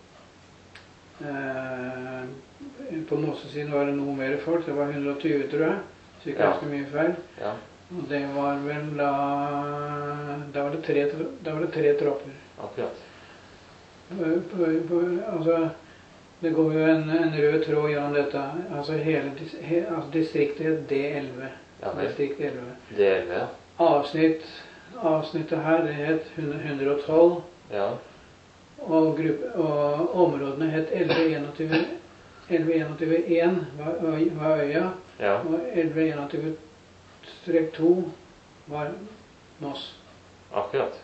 eh, På Mosesiden var det noe mer folk. Det var hundre og tjue, tror jeg. Så ikke Ja. ganske mye feil. Ja. Og det var vel da Da var det tre, da var det tre tropper. Akkurat. På, på, på, altså, det går jo en, en rød tråd gjennom dette. Altså hele dis, he, altså distriktet het D elleve. Ja, vel. Distrikt elleve. Det er det. Avsnitt, avsnittet her det het hundre og tolv. Ja. Og, gruppe, og områdene het elleve enogtyve. elleve enogtyve én var, var øya. Ja. Og elleve enogtyve to var Moss. Akkurat.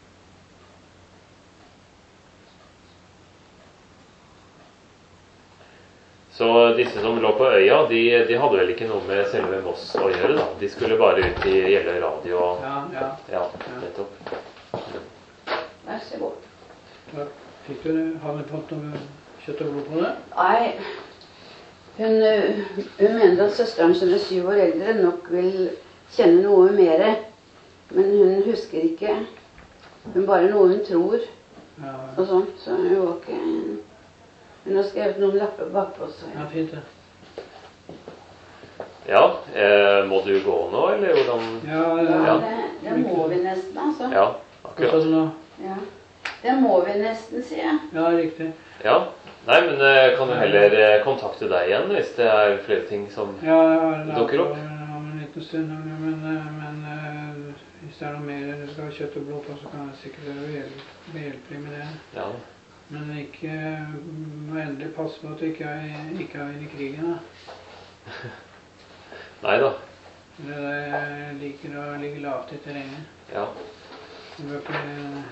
Så disse som lå på øya, de, de hadde vel ikke noe med selve Moss å gjøre, da? De skulle bare ut i Gjelle radio og Ja, ja. Ja, nettopp. Vær så god. Da fikk du det. Har vi fått noe kjøtt og blod på det? Nei, hun, øh, hun mener at søsteren som er syv år eldre nok vil kjenne noe mer, men hun husker ikke. Hun bare noe hun tror, Ja, og sånt, så hun var ikke... Hun har skrevet noen lapper bakpå, så ja fint det. Ja, eh, må du gå nå, eller hvordan? Ja, ja, ja. det, det må vi nesten, altså. Ja, Hva sa akkurat. du nå? Ja. Det må vi nesten, sier jeg. Ja, riktig. Ja. Nei, men eh, kan du heller eh, kontakte deg igjen hvis det er flere ting som Ja, jeg har en Dukker opp? avtale om en liten stund, men, eh, men eh, hvis det er noe mer du skal ha kjøtt og blod på, så kan jeg sikkert være behjelp- behjelpelig med det. Ja. Men ikke må endelig passe på at du ikke er, ikke er inne i krigen, da. Nei da. Det der, jeg liker å ligge lavt i terrenget. Ja. Du bør ikke...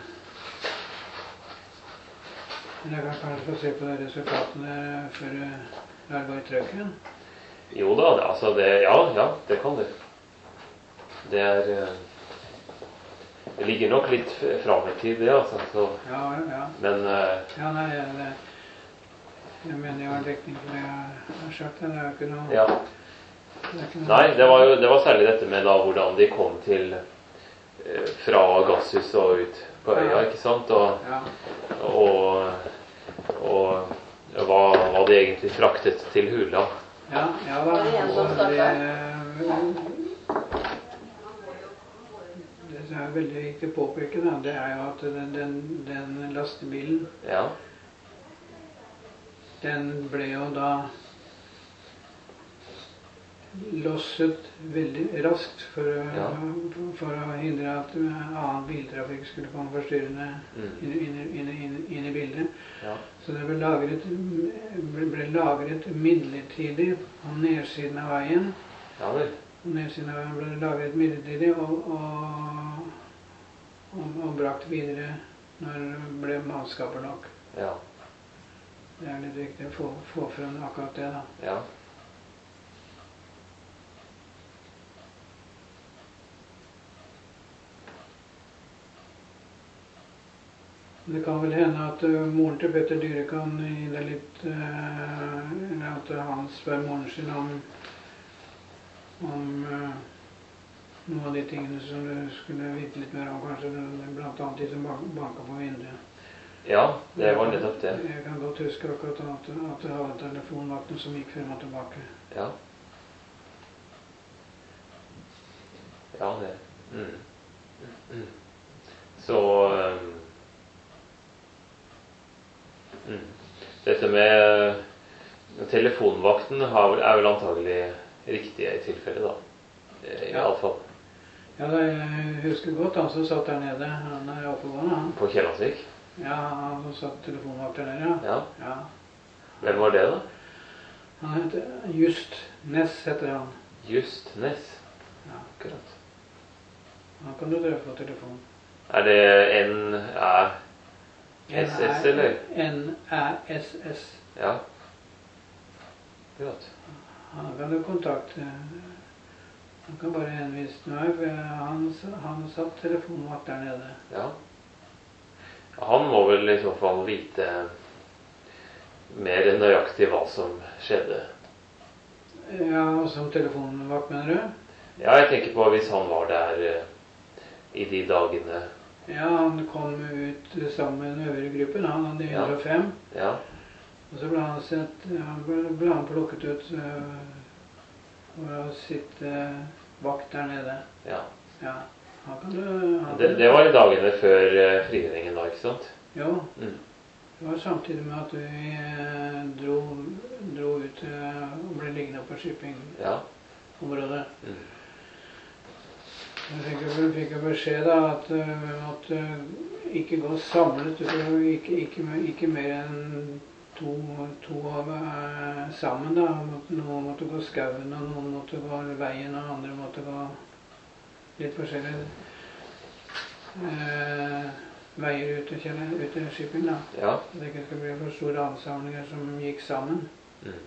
Men jeg kan kanskje få se på de resultatene før du lar gå i trøkken. Jo da, det, altså det Ja, ja, det kan du. Det er eh, Det ligger nok litt f- fram i tid, det, altså. Så, Ja, ja. men eh, Ja, nei, jeg, det, jeg mener jeg har dekning for det jeg har sagt. Det er jo ikke noe... ja. Det er ikke noe Nei, det var jo det var særlig dette med da hvordan de kom til eh, fra gasshuset og ut på øya, ikke sant? Og, Ja, og, og hva, hva de egentlig fraktet til hula. ja, ja da. Var det en som Og startet? det, det som er veldig viktig å påpeke, da, det er jo at den, den, den lastebilen, Ja. den ble jo da losset veldig raskt for, å- Ja. for å hindre at annen biltrafikk skulle komme forstyrrende Mm. inn, inn, inn, inn, inn i bildet. Ja. Så det ble lagret, ble, ble lagret midlertidig på nedsiden av veien. Ja vel. På nedsiden av veien ble det lagret midlertidig og, og, og, og brakt videre når det ble mannskaper nok. Ja. Det er litt viktig å få, få frem akkurat det, da. Ja. Det kan vel hende at uh, moren til Petter Dyre kan gi deg litt uh, Eller at han spør moren sin om om uh, noen av de tingene som du skulle vite litt mer om, kanskje blant annet de som banka på vinduet. Ja, det var nettopp det. Jeg kan godt huske akkurat at, at det hadde telefonvakten som gikk frem og tilbake. Ja. Ja, det. Mm. Mm. Så um, mm. Dette med telefonvakten har, vel- er vel antagelig riktig i tilfelle, da. I Ja. alle fall. Ja, da, jeg husker godt han som satt der nede. Han er oppegående, han. På Kiellandsvik. Ja, han som satt telefonvakt der nede, ja. Ja. Ja. Hvem var det, da? Han heter Just Ness, heter han. Just Ness. Ja. Akkurat. Han kan du treffe på telefon. Er det N Æ S S, eller? N Æ S S. Ja. Akkurat. Han kan du kontakte. Han kan bare henvise til meg, for han, han satt telefonvakt der nede. Ja. Han må vel i så fall vite mer nøyaktig hva som skjedde. Ja, og som telefonvakt, mener du? Ja, jeg tenker på hvis han var der eh, i de dagene. Ja, han kom ut sammen med den øvrige gruppen. Han hadde Ja. hundre og fem. Ja. Og så ble han, sett, han ble, ble han plukket ut øh, for å sitte vakt der nede. Ja. Ja, han kan du... Han, Det, det var i dagene før eh, frigjøringen da, ikke sant? Jo, Mm. det var samtidig med at vi eh, dro, dro ut eh, og ble liggende på shippingområdet. Ja. Mm. Jeg fikk jo, fikk jo beskjed da at uh, vi måtte ikke gå samlet, utover, ikke, ikke, ikke mer enn to, to av uh, sammen da. Noen måtte gå skauen, og noen måtte gå veien, og andre måtte gå litt forskjellige uh, veier ut til, ut til shipping da. Ja. Så det ikke skulle bli for store ansamlinger som gikk sammen. Mm.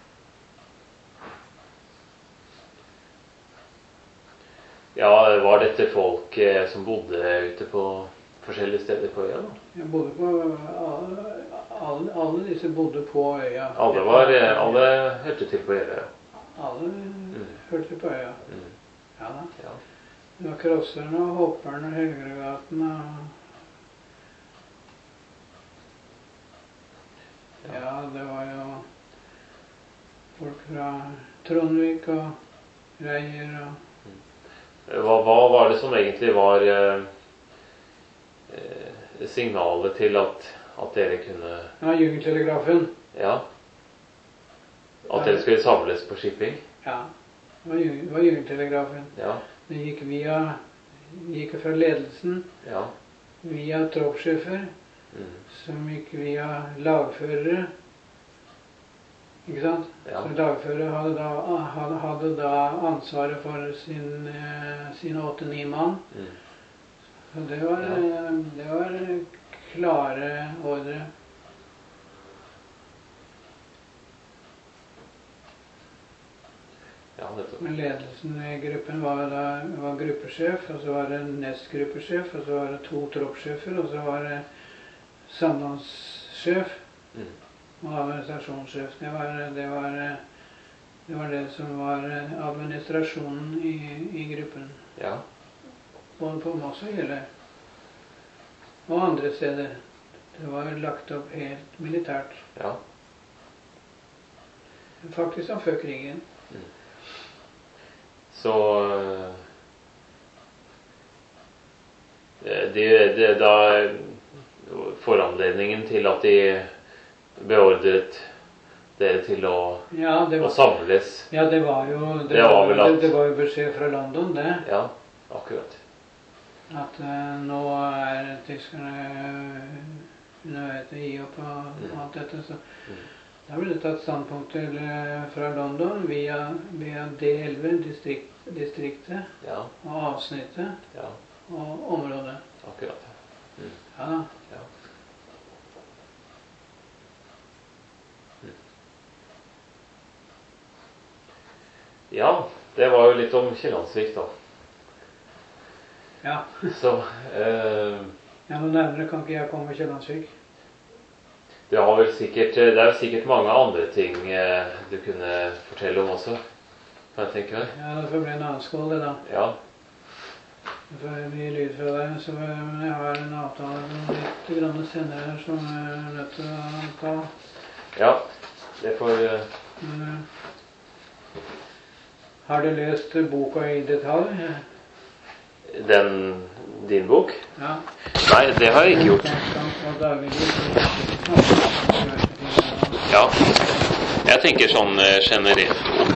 Ja, var dette folk eh, som bodde ute på forskjellige steder på øya da? Jeg bodde på, alle, alle, alle disse bodde på øya. Alle var, eh, alle hørte til på øya. Alle hørte på øya. Mm. Ja da. Ja. Det var Krosserne og Hopperne og Helgeregaten og... Ja, det var jo folk fra Trondvik og Reier og... Hva, hva var det som egentlig var eh, eh, signalet til at, at dere kunne... Ja, Jungeltelegrafen. Ja. At dere skulle samles på shipping? Ja, det var, Jung- det var Jungeltelegrafen. Ja. Det gikk via, gikk fra ledelsen, Ja. via troppssjefer, Mm. som gikk via lagførere. Ikke sant? Ja. Så lagfører hadde da, hadde, hadde da ansvaret for sin, eh, sine åtte-ni mann. Mm. Så det var, Ja. eh, det var klare ordre. Ja, nettopp. Men ledelsen i gruppen var, da, var gruppesjef, og så var det nestgruppesjef, og så var det to troppssjefer, og så var det sambandssjef Mm. og administrasjonssjef. Det var det, var, det, var det som var administrasjonen i, i gruppen. Ja. Både på Moss og Gjelle. Og andre steder. Det var lagt opp helt militært. Ja. Faktisk som før krigen. Så eh, det, det da foranledningen til at de beordret dere til å, Ja, det å var, samles. ja, det var jo det, Det var var, vel at- det, det var jo beskjed fra London, det. Ja, akkurat. At eh, nå er tyskerne Nå vet jeg, gi opp og Mm. alt dette. Så Mm. da ble det tatt standpunkt til eh, fra London via, via D elleve, distrikt, distriktet, Ja, og avsnittet ja, og området. akkurat. Mm. Ja da. Ja. Mm. Ja, det var jo litt om Kiellandsvik da. Ja. Så eh, Ja, noe nærmere kan ikke jeg komme Kiellandsvik. det, har vel sikkert, det er jo sikkert mange andre ting eh, du kunne fortelle om også, kan jeg tenke meg. Ja, det får bli en annen skål, det da. Ja, Det får mye lyd fra deg, så men jeg har en avtale litt grann senere her som jeg er nødt til å ta. ja, det får... eh, Men, eh, har du lest boka i detalj? Den, din bok? Ja. Nei, det har jeg ikke gjort. Og dagligliv. Ja. Jeg tenker sånn generelt